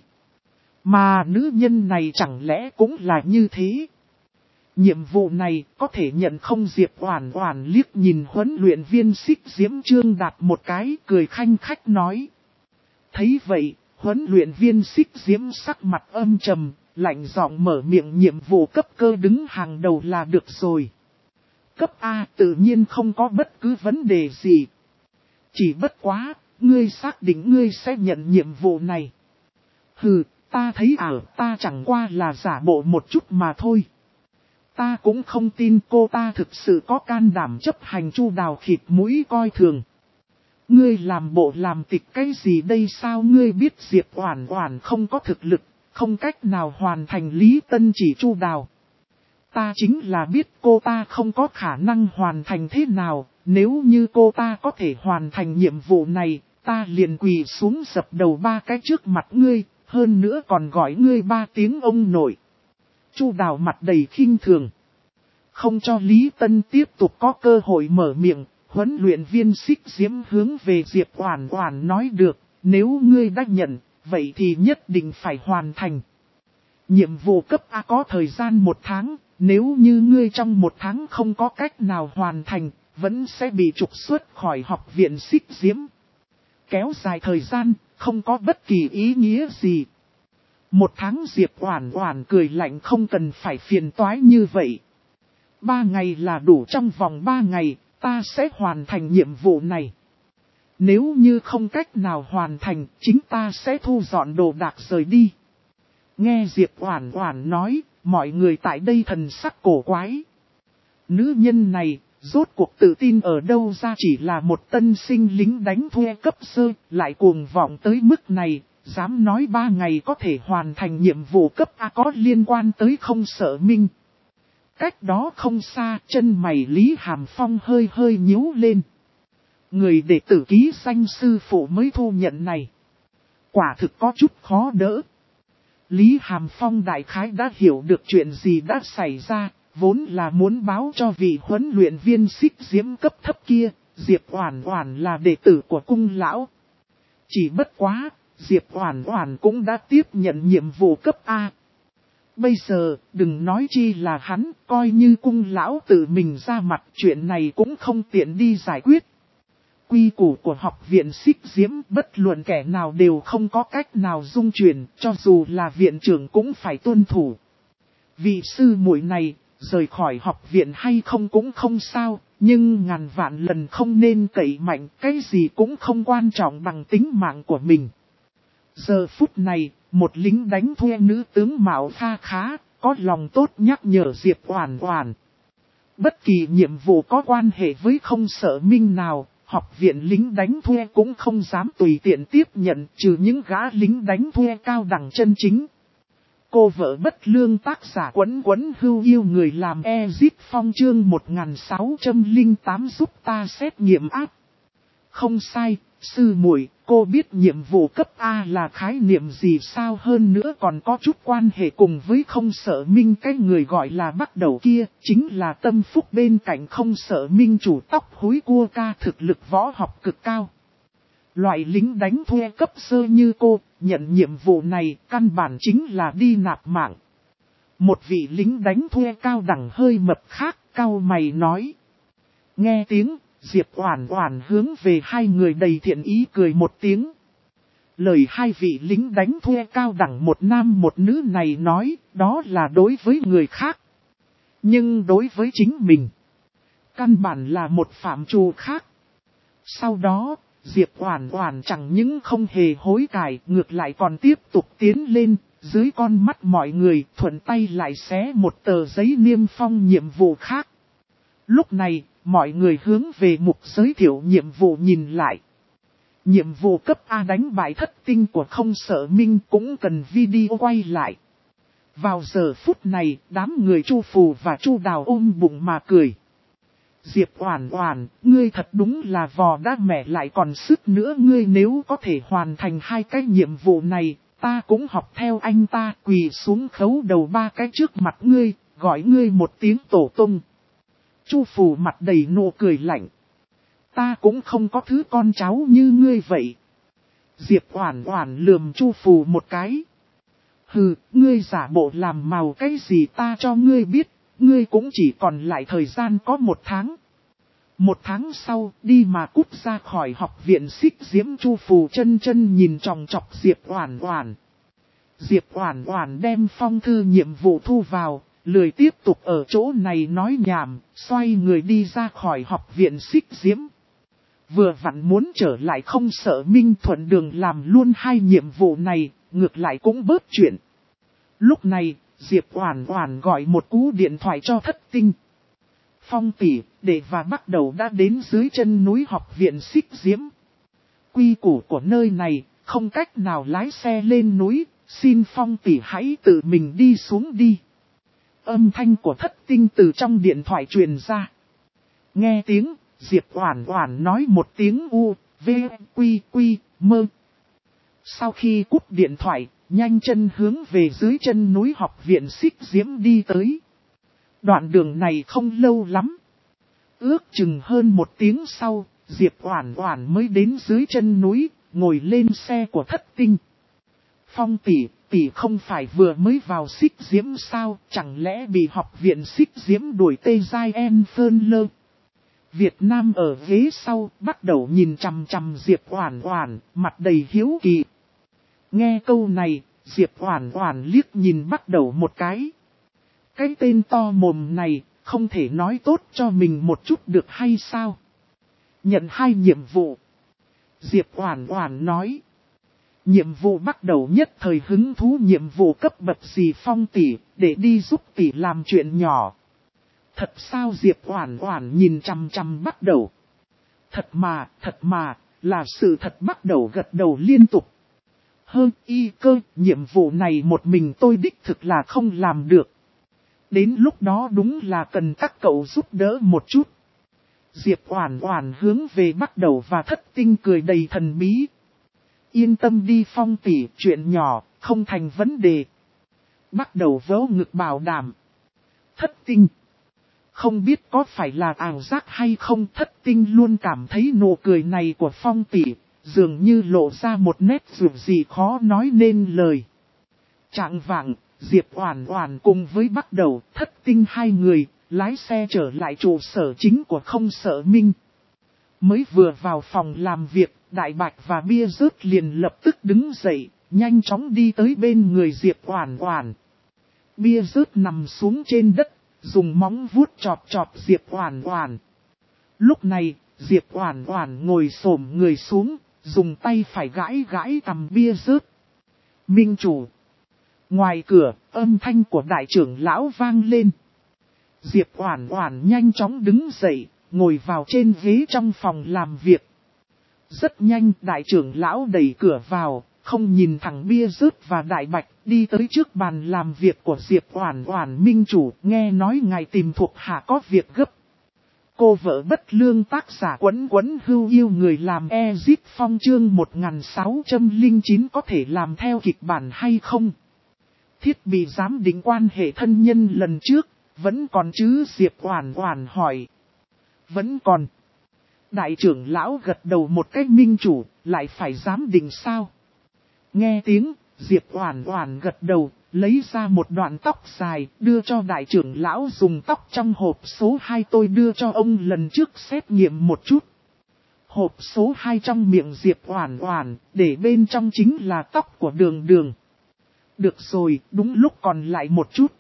Mà nữ nhân này chẳng lẽ cũng là như thế? Nhiệm vụ này có thể nhận không? Diệp Oản Oản liếc nhìn huấn luyện viên Xích Diễm Trương Đạt một cái, cười khanh khách nói. Thấy vậy, huấn luyện viên Xích Diễm sắc mặt âm trầm, lạnh giọng mở miệng, nhiệm vụ cấp cơ đứng hàng đầu là được rồi. Cấp A tự nhiên không có bất cứ vấn đề gì. Chỉ bất quá, ngươi xác định ngươi sẽ nhận nhiệm vụ này. Hừ, ta thấy ta chẳng qua là giả bộ một chút mà thôi. Ta cũng không tin cô ta thực sự có can đảm chấp hành chu đào khịt mũi coi thường. Ngươi làm bộ làm tịch cái gì đây? Sao ngươi biết Diệp Oản Oản không có thực lực, không cách nào hoàn thành Lý Tân chỉ chu đào? Ta chính là biết cô ta không có khả năng hoàn thành thế nào, nếu như cô ta có thể hoàn thành nhiệm vụ này, ta liền quỳ xuống dập đầu 3 cái trước mặt ngươi, hơn nữa còn gọi ngươi 3 tiếng ông nội. Chu đào mặt đầy khinh thường. Không cho Lý Tân tiếp tục có cơ hội mở miệng, huấn luyện viên Xích Diễm hướng về Diệp Oản Oản nói được, nếu ngươi đã nhận, vậy thì nhất định phải hoàn thành. Nhiệm vụ cấp A có thời gian 1 tháng, nếu như ngươi trong 1 tháng không có cách nào hoàn thành, vẫn sẽ bị trục xuất khỏi học viện Xích Diễm. Kéo dài thời gian, không có bất kỳ ý nghĩa gì. 1 tháng? Diệp Oản Oản cười lạnh, không cần phải phiền toái như vậy. 3 ngày là đủ, trong vòng 3 ngày, ta sẽ hoàn thành nhiệm vụ này. Nếu như không cách nào hoàn thành, chính ta sẽ thu dọn đồ đạc rời đi. Nghe Diệp Oản Oản nói, mọi người tại đây thần sắc cổ quái. Nữ nhân này, rốt cuộc tự tin ở đâu ra? Chỉ là một tân sinh lính đánh thuê cấp sơ, lại cuồng vọng tới mức này, dám nói 3 ngày có thể hoàn thành nhiệm vụ cấp A có liên quan tới không sợ minh. Cách đó không xa, chân mày Lý Hàm Phong hơi hơi nhíu lên. Người đệ tử ký danh sư phụ mới thu nhận này, quả thực có chút khó đỡ. Lý Hàm Phong đại khái đã hiểu được chuyện gì đã xảy ra, vốn là muốn báo cho vị huấn luyện viên Xích Diễm cấp thấp kia, Diệp Oản Oản là đệ tử của cung lão. Chỉ bất quá, Diệp Oản Oản cũng đã tiếp nhận nhiệm vụ cấp A. Bây giờ, đừng nói chi là hắn, coi như cung lão tự mình ra mặt, chuyện này cũng không tiện đi giải quyết. Quy củ của học viện Xích Diễm, bất luận kẻ nào đều không có cách nào dung chuyển, cho dù là viện trưởng cũng phải tuân thủ. Vị sư muội này, rời khỏi học viện hay không cũng không sao, nhưng ngàn vạn lần không nên cậy mạnh, cái gì cũng không quan trọng bằng tính mạng của mình. Giờ phút này, một lính đánh thuê nữ tướng mạo pha khá, có lòng tốt nhắc nhở Diệp Oản Oản. Bất kỳ nhiệm vụ có quan hệ với không sợ minh nào, học viện lính đánh thuê cũng không dám tùy tiện tiếp nhận, trừ những gã lính đánh thuê cao đẳng chân chính. Cô vợ bất lương tác giả Quấn Quấn Hưu yêu người làm Ezit Phong chương 1608 giúp ta xét nghiệm áp. Không sai, sư muội, cô biết nhiệm vụ cấp A là khái niệm gì sao, hơn nữa còn có chút quan hệ cùng với không sợ minh, cái người gọi là bắt đầu kia, chính là tâm phúc bên cạnh không sợ minh chủ tóc húi cua ca, thực lực võ học cực cao. Loại lính đánh thuê cấp sơ như cô, nhận nhiệm vụ này căn bản chính là đi nạp mạng. Một vị lính đánh thuê cao đẳng hơi mập khác, cau mày nói. Nghe tiếng, Diệp Oản Oản hướng về hai người đầy thiện ý cười một tiếng. Lời hai vị lính đánh thuê cao đẳng một nam một nữ này nói, đó là đối với người khác. Nhưng đối với chính mình, căn bản là một phạm trù khác. Sau đó, Diệp Oản Oản chẳng những không hề hối cải, ngược lại còn tiếp tục tiến lên, dưới con mắt mọi người, thuận tay lại xé một tờ giấy niêm phong nhiệm vụ khác. Lúc này, mọi người hướng về mục giới thiệu nhiệm vụ nhìn lại. Nhiệm vụ cấp A đánh bại thất tinh của không sợ minh cũng cần video quay lại. Vào giờ phút này, đám người Chu Phù và Chu Đào ôm bụng mà cười. Diệp Oản Oản, ngươi thật đúng là vò đã mẹ lại còn sức nữa, ngươi nếu có thể hoàn thành hai cái nhiệm vụ này, ta cũng học theo anh ta, quỳ xuống khấu đầu ba cái trước mặt ngươi, gọi ngươi một tiếng tổ tông. Chu Phù mặt đầy nụ cười lạnh. Ta cũng không có thứ con cháu như ngươi vậy. Diệp Oản Oản lườm Chu Phù một cái. Hừ, ngươi giả bộ làm màu cái gì ta cho ngươi biết, ngươi cũng chỉ còn lại thời gian có 1 tháng. 1 tháng sau, đi mà cút ra khỏi học viện Xích Diễm. Chu Phù chân chân nhìn chòng chọc Diệp Oản Oản. Diệp Oản Oản đem phong thư nhiệm vụ thu vào, lười tiếp tục ở chỗ này nói nhảm, xoay người đi ra khỏi học viện Xích Diễm. Vừa vặn muốn trở lại không sợ minh, thuận đường làm luôn hai nhiệm vụ này, ngược lại cũng bớt chuyện. Lúc này, Diệp Oản Oản gọi một cú điện thoại cho Thất Tinh. Phong tỷ, đệ và bắt đầu đã đến dưới chân núi học viện Xích Diễm. Quy củ của nơi này, không cách nào lái xe lên núi, xin Phong tỷ hãy tự mình đi xuống đi. Âm thanh của Thất Tinh từ trong điện thoại truyền ra. Nghe tiếng, Diệp Oản Oản nói một tiếng u, v, quy quy, mơ. Sau khi cúp điện thoại, nhanh chân hướng về dưới chân núi học viện Xích Diễm đi tới. Đoạn đường này không lâu lắm. Ước chừng hơn 1 tiếng sau, Diệp Oản Oản mới đến dưới chân núi, ngồi lên xe của Thất Tinh. Phong tỷ, tỷ không phải vừa mới vào Xích Diễm sao, chẳng lẽ bị học viện Xích Diễm đuổi tê dai em phơn lơ. Việt Nam ở ghế sau, bắt đầu nhìn chằm chằm Diệp Oản Oản, mặt đầy hiếu kỳ. Nghe câu này, Diệp Oản Oản liếc nhìn bắt đầu một cái. Cái tên to mồm này, không thể nói tốt cho mình một chút được hay sao? Nhận 2 nhiệm vụ. Diệp Oản Oản nói. Nhiệm vụ bắt đầu nhất thời hứng thú nhiệm vụ cấp bậc gì Phong tỷ, để đi giúp tỷ làm chuyện nhỏ. Thật sao? Diệp Oản Oản nhìn chằm chằm bắt đầu. Thật mà, là sự thật. Bắt đầu gật đầu liên tục. Y cơ, nhiệm vụ này một mình tôi đích thực là không làm được. Đến lúc đó đúng là cần các cậu giúp đỡ một chút. Diệp Oản Oản hướng về bắt đầu và Thất Tinh cười đầy thần bí. Yên tâm đi Phong tỷ, chuyện nhỏ, không thành vấn đề. Bắt đầu vỗ ngực bảo đảm. Thất Tinh. Không biết có phải là ảo giác hay không, Thất Tinh luôn cảm thấy nụ cười này của Phong tỷ, dường như lộ ra một nét dịu gì khó nói nên lời. Trạng vạng, Diệp Oản Oản cùng với Bắc Đầu, Thất Tinh hai người, lái xe trở lại trụ sở chính của Không Sợ Minh. Mới vừa vào phòng làm việc, Đại Bạch và Bia Rớt liền lập tức đứng dậy, nhanh chóng đi tới bên người Diệp Oản Oản. Bia Rớt nằm xuống trên đất, dùng móng vuốt chọp chọp Diệp Oản Oản. Lúc này, Diệp Oản Oản ngồi xổm người xuống, dùng tay phải gãi gãi cằm Bia Rớt. Minh chủ. Ngoài cửa, âm thanh của đại trưởng lão vang lên. Diệp Oản Oản nhanh chóng đứng dậy, ngồi vào trên ghế trong phòng làm việc. Rất nhanh, đại trưởng lão đẩy cửa vào, không nhìn thẳng Bia Rớt và Đại Bạch, đi tới trước bàn làm việc của Diệp Oản Oản. Minh chủ, nghe nói ngài tìm thuộc hạ có việc gấp. Cô vợ bất lương tác giả Quấn Quấn Hưu Yêu người làm Ezip Phong chương 1609 có thể làm theo kịch bản hay không? Thiết bị giám định quan hệ thân nhân lần trước, vẫn còn chứ? Diệp Oản Oản hỏi. Vẫn còn. Đại trưởng lão gật đầu một cái. Minh chủ, lại phải giám định sao? Nghe tiếng, Diệp Oản Oản gật đầu, lấy ra một đoạn tóc dài, đưa cho đại trưởng lão. Dùng tóc trong hộp số 2 tôi đưa cho ông lần trước xét nghiệm một chút. Hộp số 2 trong miệng Diệp Oản Oản, để bên trong chính là tóc của Đường Đường. Được rồi, đúng lúc còn lại một chút.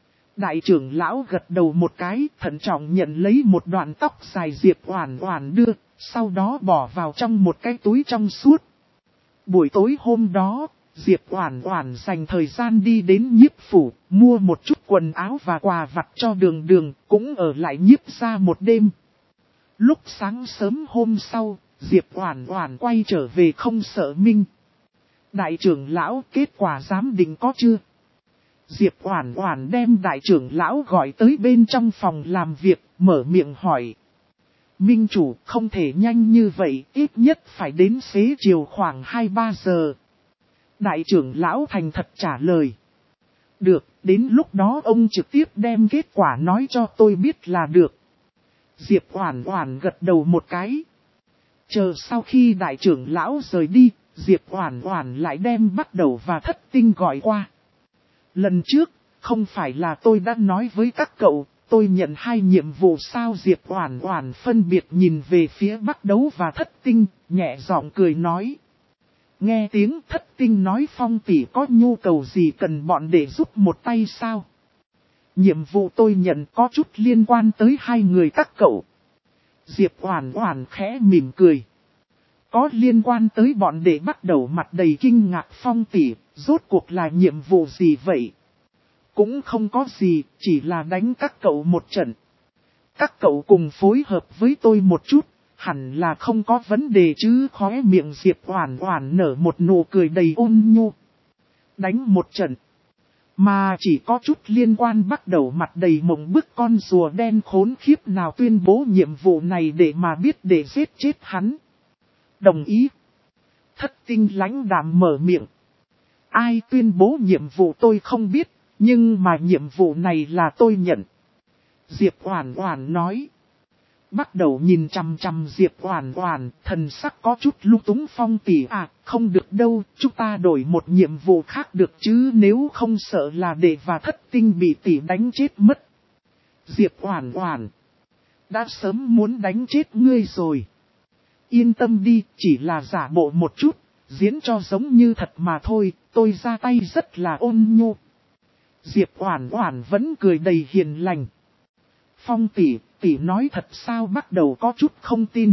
Đại trưởng lão gật đầu một cái, thận trọng nhận lấy một đoạn tóc dài Diệp Oản Oản đưa, sau đó bỏ vào trong một cái túi trong suốt. Buổi tối hôm đó, Diệp Oản Oản dành thời gian đi đến Nhiếp phủ, mua một chút quần áo và quà vặt cho Đường Đường, cũng ở lại Nhiếp gia một đêm. Lúc sáng sớm hôm sau, Diệp Oản Oản quay trở về Không Sợ Minh. Đại trưởng lão, kết quả giám định có chưa? Diệp Oản Oản đem đại trưởng lão gọi tới bên trong phòng làm việc, mở miệng hỏi. Minh chủ, không thể nhanh như vậy, ít nhất phải đến xế chiều khoảng 2-3 giờ. Đại trưởng lão thành thật trả lời. Được, đến lúc đó ông trực tiếp đem kết quả nói cho tôi biết là được. Diệp Oản Oản gật đầu một cái. Chờ sau khi đại trưởng lão rời đi, Diệp Oản Oản lại đem Bắc Đầu và Thất Tinh gọi qua. Lần trước, không phải là tôi đã nói với các cậu, tôi nhận 2 nhiệm vụ sao? Diệp Oản Oản phân biệt nhìn về phía Bắc Đấu và Thất Tinh, nhẹ giọng cười nói. Nghe tiếng Thất Tinh nói Phong tỷ có nhu cầu gì cần bọn để giúp một tay sao? Nhiệm vụ tôi nhận có chút liên quan tới 2 người các cậu. Diệp Oản Oản khẽ mỉm cười. Có liên quan tới bọn để Bắt Đầu mặt đầy kinh ngạc. Phong tỷ, rốt cuộc là nhiệm vụ gì vậy? Cũng không có gì, chỉ là đánh các cậu một trận. Các cậu cùng phối hợp với tôi một chút, hẳn là không có vấn đề chứ? Khóe miệng Diệp Oản Oản nở một nụ cười đầy ôn nhu. Đánh một trận. Mà chỉ có chút liên quan. Bắt Đầu mặt đầy mộng bức con rùa đen khốn khiếp nào tuyên bố nhiệm vụ này để mà biết để giết chết hắn. Đồng ý. Thất Tinh lãnh đạm mở miệng. Ai tuyên bố nhiệm vụ tôi không biết, nhưng mà nhiệm vụ này là tôi nhận. Diệp Oản Oản nói. Bắt Đầu nhìn chằm chằm Diệp Oản Oản, thần sắc có chút lung túng. Phong tỷ à, không được đâu, chúng ta đổi một nhiệm vụ khác được chứ, nếu không sợ là Đệ và Thất Tinh bị tỷ đánh chết mất. Diệp Oản Oản, đã sớm muốn đánh chết ngươi rồi. Yên tâm đi, chỉ là giả bộ một chút, diễn cho giống như thật mà thôi, tôi ra tay rất là ôn nhu. Diệp Oản Oản vẫn cười đầy hiền lành. Phong tỷ, tỷ nói thật sao? Bắt Đầu có chút không tin.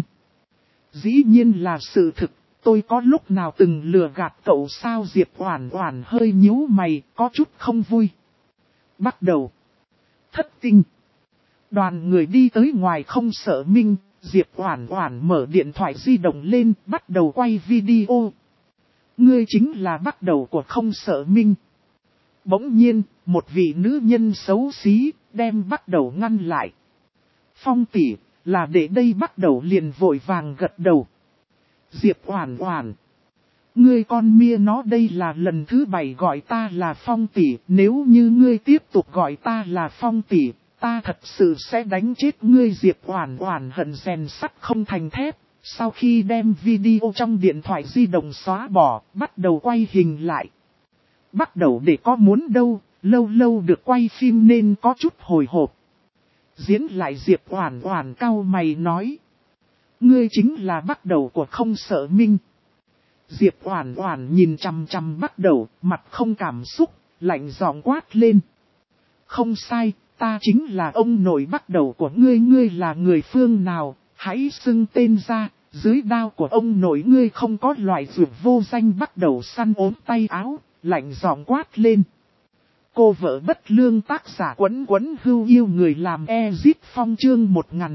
Dĩ nhiên là sự thực, tôi có lúc nào từng lừa gạt cậu sao? Diệp Oản Oản hơi nhíu mày, có chút không vui. Bắt Đầu, Thất Tinh. Đoàn người đi tới ngoài Không Sợ Minh, Diệp Oản Oản mở điện thoại di động lên, bắt đầu quay video. Ngươi chính là Bắt Đầu của Không Sợ Minh. Bỗng nhiên, một vị nữ nhân xấu xí, đem Bắt Đầu ngăn lại. Phong tỷ, là để đây. Bắt Đầu liền vội vàng gật đầu. Diệp Oản Oản, ngươi con mia nó, đây là lần thứ 7 gọi ta là Phong tỷ, nếu như ngươi tiếp tục gọi ta là Phong tỷ, Ta thật sự sẽ đánh chết ngươi. Diệp Oản Oản hận rèn sắt không thành thép. Sau khi đem video trong điện thoại di động xóa bỏ, bắt đầu quay hình lại. Bắt đầu để có muốn đâu, lâu lâu được quay phim nên có chút hồi hộp. Diễn lại Diệp Oản Oản cau mày nói. Ngươi chính là bắt đầu của Không Sợ Minh. Diệp Oản Oản nhìn chằm chằm bắt đầu, mặt không cảm xúc, lạnh giọng quát lên. Không sai, ta chính là ông nội bắt đầu của ngươi. Ngươi là người phương nào, hãy xưng tên ra. Dưới đao của ông nội ngươi không có loại dược vô danh. Bắt đầu săn ốm tay áo, lạnh giọng quát lên. Cô vợ bất lương tác giả Quấn Quấn Hưu yêu người làm Ezit Phong chương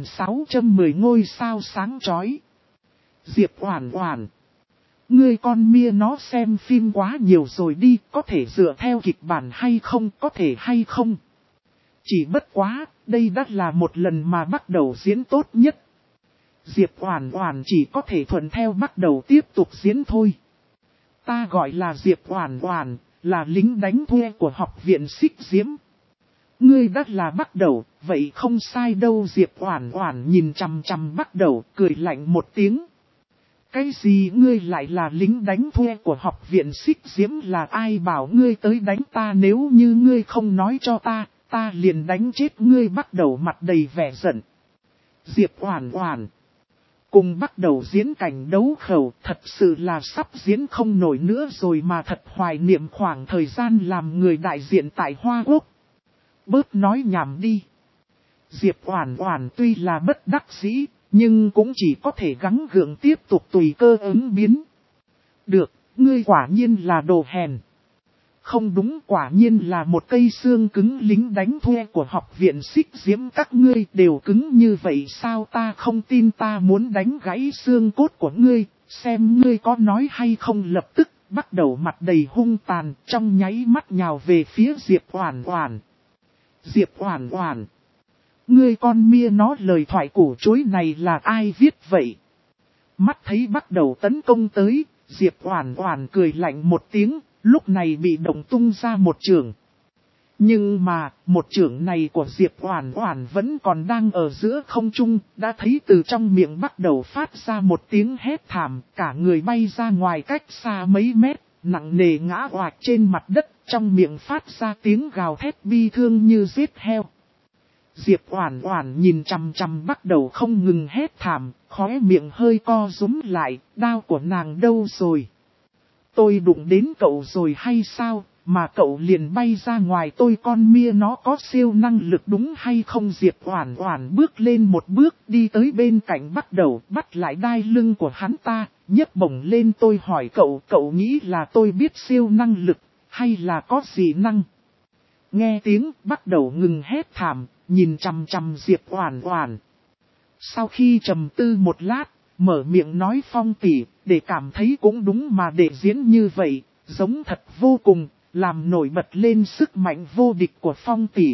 1610 ngôi sao sáng chói. Diệp Oản Oản. Ngươi con mia nó xem phim quá nhiều rồi đi, có thể dựa theo kịch bản hay không, có thể hay không. Chỉ bất quá, đây đã là một lần mà bắt đầu diễn tốt nhất. Diệp Oản Oản chỉ có thể thuận theo bắt đầu tiếp tục diễn thôi. Ta gọi là Diệp Oản Oản, là lính đánh thuê của học viện Xích Diễm. Ngươi đã là bắt đầu, vậy không sai đâu. Diệp Oản Oản nhìn chằm chằm bắt đầu, cười lạnh một tiếng. Cái gì ngươi lại là lính đánh thuê của học viện Xích Diễm? Là ai bảo ngươi tới đánh ta? Nếu như ngươi không nói cho ta liền đánh chết ngươi. Bắt đầu mặt đầy vẻ giận. Diệp Oản Oản cùng bắt đầu diễn cảnh đấu khẩu, thật sự là sắp diễn không nổi nữa rồi mà. Thật hoài niệm khoảng thời gian làm người đại diện tại Hoa Quốc. Bớt nói nhảm đi. Diệp Oản Oản tuy là bất đắc dĩ, nhưng cũng chỉ có thể gắng gượng tiếp tục tùy cơ ứng biến. Được, ngươi quả nhiên là đồ hèn. Không đúng, quả nhiên là một cây xương cứng. Lính đánh thuê của học viện Xích Diễm các ngươi đều cứng như vậy sao? Ta không tin, ta muốn đánh gãy xương cốt của ngươi, xem ngươi có nói hay không. Lập tức, bắt đầu mặt đầy hung tàn, trong nháy mắt nhào về phía Diệp Oản Oản. Diệp Oản Oản. Ngươi con mia nó, lời thoại củ chuối này là ai viết vậy? Mắt thấy bắt đầu tấn công tới, Diệp Oản Oản cười lạnh một tiếng, lúc này bị động tung ra một chưởng. Nhưng mà, một chưởng này của Diệp Oản Oản vẫn còn đang ở giữa không trung, đã thấy từ trong miệng bắt đầu phát ra một tiếng hét thảm, cả người bay ra ngoài cách xa mấy mét, nặng nề ngã oạch trên mặt đất, trong miệng phát ra tiếng gào thét bi thương như giết heo. Diệp Oản Oản nhìn chằm chằm bắt đầu không ngừng hét thảm, khóe miệng hơi co rúm lại, đao của nàng đâu rồi? Tôi đụng đến cậu rồi hay sao, mà cậu liền bay ra ngoài? Tôi con mia nó có siêu năng lực đúng hay không? Diệp Oản Oản bước lên một bước đi tới bên cạnh bắt đầu, bắt lại đai lưng của hắn ta, nhấc bổng lên. Tôi hỏi cậu, cậu nghĩ là tôi biết siêu năng lực, hay là có dị năng? Nghe tiếng bắt đầu ngừng hét thảm, nhìn chằm chằm Diệp Oản Oản. Sau khi trầm tư một lát, mở miệng nói, Phong tỷ, để cảm thấy cũng đúng mà, để diễn như vậy, giống thật vô cùng, làm nổi bật lên sức mạnh vô địch của Phong tỷ.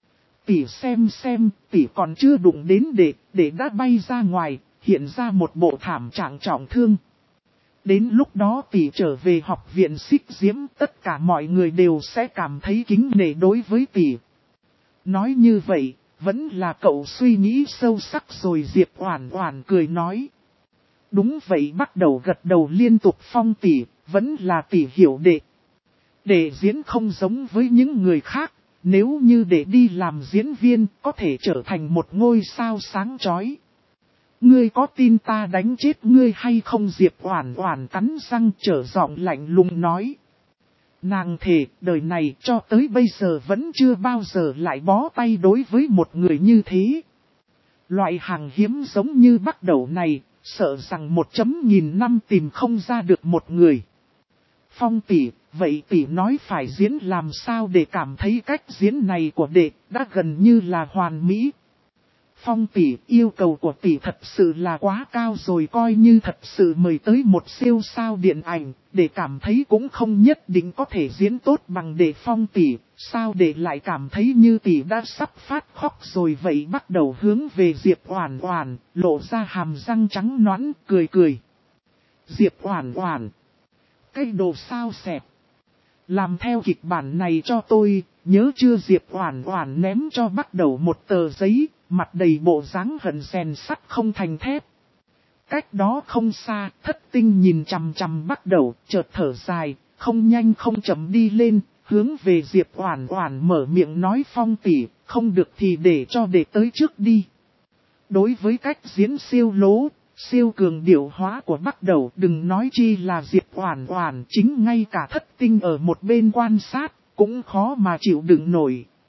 Tỷ xem, tỷ còn chưa đụng đến để đã bay ra ngoài, hiện ra một bộ thảm trạng trọng thương. Đến lúc đó tỷ trở về học viện Xích Diễm, tất cả mọi người đều sẽ cảm thấy kính nể đối với tỷ. Nói như vậy, vẫn là cậu suy nghĩ sâu sắc rồi. Diệp Oản Oản cười nói. Đúng vậy, bắt đầu gật đầu liên tục. Phong tỷ, vẫn là tỷ hiểu đệ. Để diễn không giống với những người khác, nếu như để đi làm diễn viên, có thể trở thành một ngôi sao sáng chói. Ngươi có tin ta đánh chết ngươi hay không? Diệp Oản Oản cắn răng trở giọng lạnh lùng nói. Nàng thề, đời này cho tới bây giờ vẫn chưa bao giờ lại bó tay đối với một người như thế. Loại hàng hiếm giống như bắt đầu này, sợ rằng 1.000 năm tìm không ra được một người. Phong tỷ, vậy tỷ nói phải diễn làm sao để cảm thấy cách diễn này của đệ đã gần như là hoàn mỹ? Phong tỷ, yêu cầu của tỷ thật sự là quá cao rồi, coi như thật sự mời tới một siêu sao điện ảnh, để cảm thấy cũng không nhất định có thể diễn tốt bằng đệ. Phong tỷ, sao đệ lại cảm thấy như tỷ đã sắp phát khóc rồi vậy? Bắt đầu hướng về Diệp Oản Oản, lộ ra hàm răng trắng nõn, cười cười. Diệp Oản Oản, cái đồ sao xẹp. Làm theo kịch bản này cho tôi, Nhớ chưa Diệp Oản Oản ném cho Bắc Đầu một tờ giấy, mặt đầy bộ dáng hận rèn sắt không thành thép. Cách đó không xa, Thất Tinh nhìn chằm chằm Bắc Đầu, chợt thở dài, không nhanh không chậm đi lên, hướng về Diệp Oản Oản mở miệng nói: Phong tỷ, không được thì để cho đệ tới trước đi. Đối với cách diễn siêu lố, siêu cường điệu hóa của Bắc Đầu, đừng nói chi là Diệp Oản Oản, chính ngay cả Thất Tinh ở một bên quan sát, cũng khó mà chịu đựng nổi.